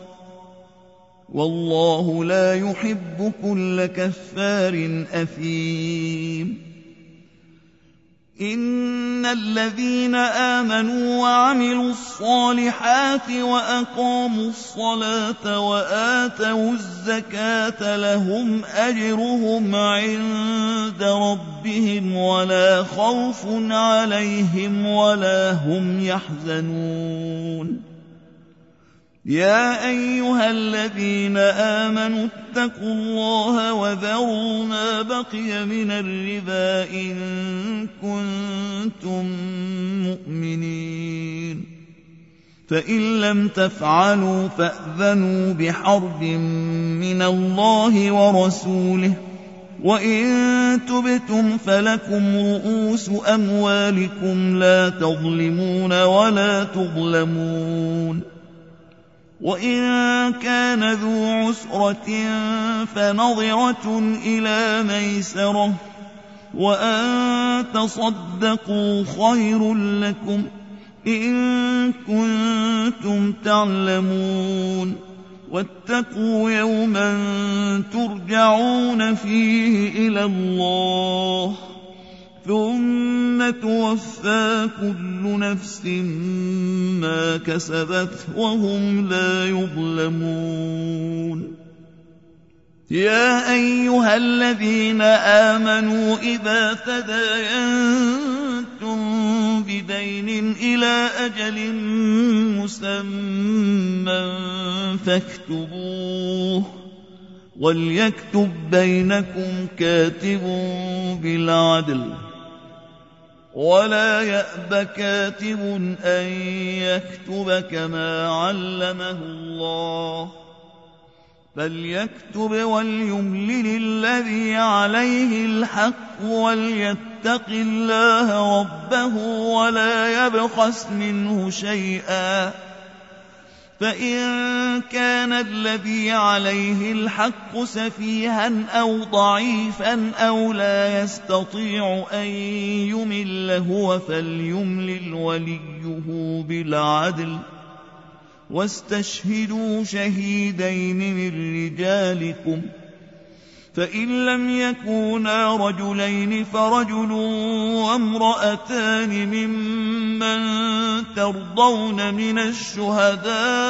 والله لا يحب كل كفار أثيم إن الذين آمنوا وعملوا الصالحات وأقاموا الصلاة وآتوا الزكاة لهم أجرهم عند ربهم ولا خوف عليهم ولا هم يحزنون يا أيها الذين آمنوا اتقوا الله وذروا ما بقي من الربا إن كنتم مؤمنين فإن لم تفعلوا فأذنوا بحرب من الله ورسوله وإن تبتم فلكم رؤوس أموالكم لا تظلمون ولا تظلمون. وإن كان ذو عسرة فنظرة إلى ميسرة وأن تصدقوا خير لكم إن كنتم تعلمون. واتقوا يوما ترجعون فيه إلى الله ثم توفى كل نفس ما كسبت وهم لا يظلمون. يا أيها الذين آمنوا إذا تداينتم بدين إلى أجل مسمى فاكتبوه وليكتب بينكم كاتب بالعدل ولا يأب كاتب أن يكتب كما علمه الله فليكتب وليملل الذي عليه الحق وليتق الله ربه ولا يبخس منه شيئا فإن كان الذي عليه الحق سفيها أو ضعيفا أو لا يستطيع أن يمل هو فليملل وليه بالعدل واستشهدوا شهيدين من رجالكم فإن لم يكونا رجلين فرجل وامرأتان ممن ترضون من الشهداء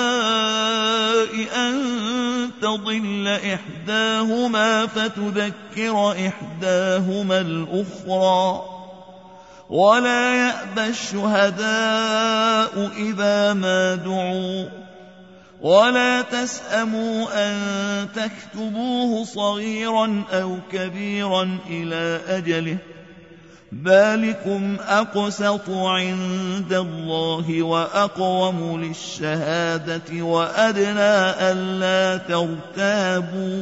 أن تضل إحداهما فتذكر إحداهما الأخرى ولا يأبى الشهداء إذا ما دعوا ولا تسأموا أن تكتبوه صغيرا أو كبيرا إلى أجله ذلكم أقسط عند الله وأقوم للشهادة وأدنى ألا ترتابوا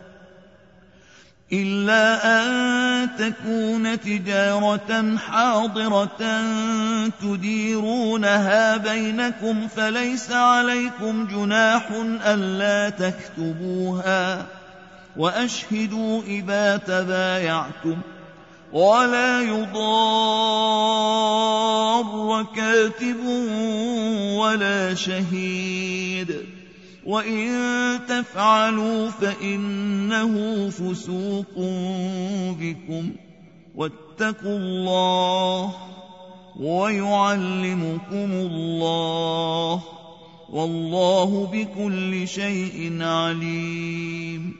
إلا أن تكون تجارة حاضرة تديرونها بينكم فليس عليكم جناح ألا تكتبوها وأشهدوا إذا تبايعتم ولا يضار كاتب ولا شهيد وإن تفعلوا فإنه فسوق بكم واتقوا الله ويعلمكم الله والله بكل شيء عليم.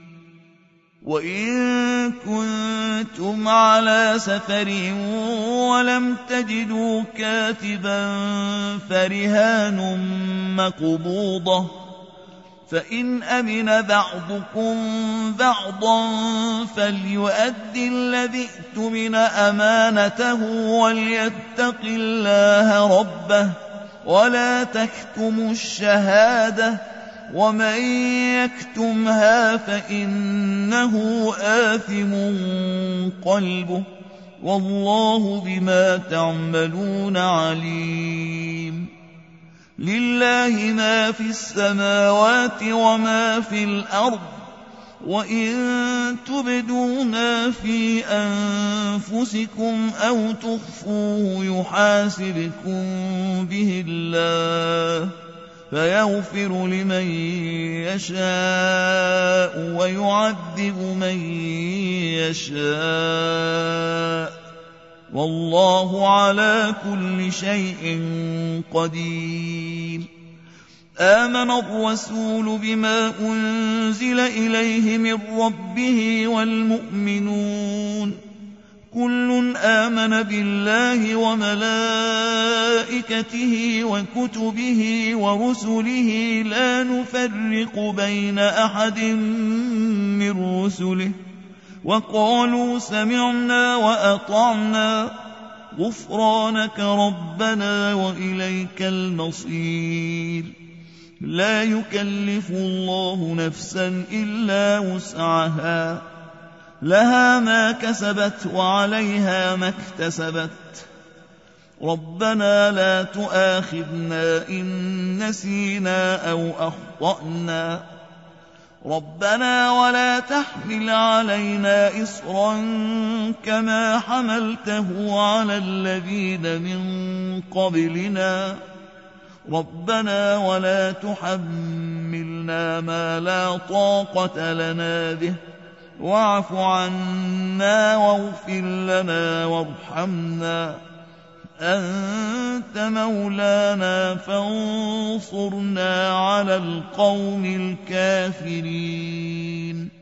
وإن كنتم على سفر ولم تجدوا كاتبا فرهان مقبوضة فإن أمن بعضكم بعضا فليؤدي الذي اؤتمن أمانته وليتق الله ربه ولا تكتموا الشهادة ومن يكتمها فإنه آثم قلبه والله بما تعملون عليم. لله ما في السماوات وما في الأرض وإن تبدوا ما في أنفسكم أو تخفوه يحاسبكم به الله فيغفر لمن يشاء ويعذب من يشاء والله على كل شيء قدير. آمن الرسول بما أنزل إليه من ربه والمؤمنون كل آمن بالله وملائكته وكتبه ورسله لا نفرق بين أحد من رسله وقالوا سمعنا وأطعنا غفرانك ربنا وإليك المصير. لا يكلف الله نفسا إلا وسعها لها ما كسبت وعليها ما اكتسبت. ربنا لا تؤاخذنا إن نسينا أو أخطأنا. ربنا ولا تحمل علينا إصرا كما حملته على الذين من قبلنا. ربنا ولا تحملنا ما لا طاقة لنا به واعف عنا واغفر لنا وارحمنا أنت مولانا فانصرنا على القوم الكافرين.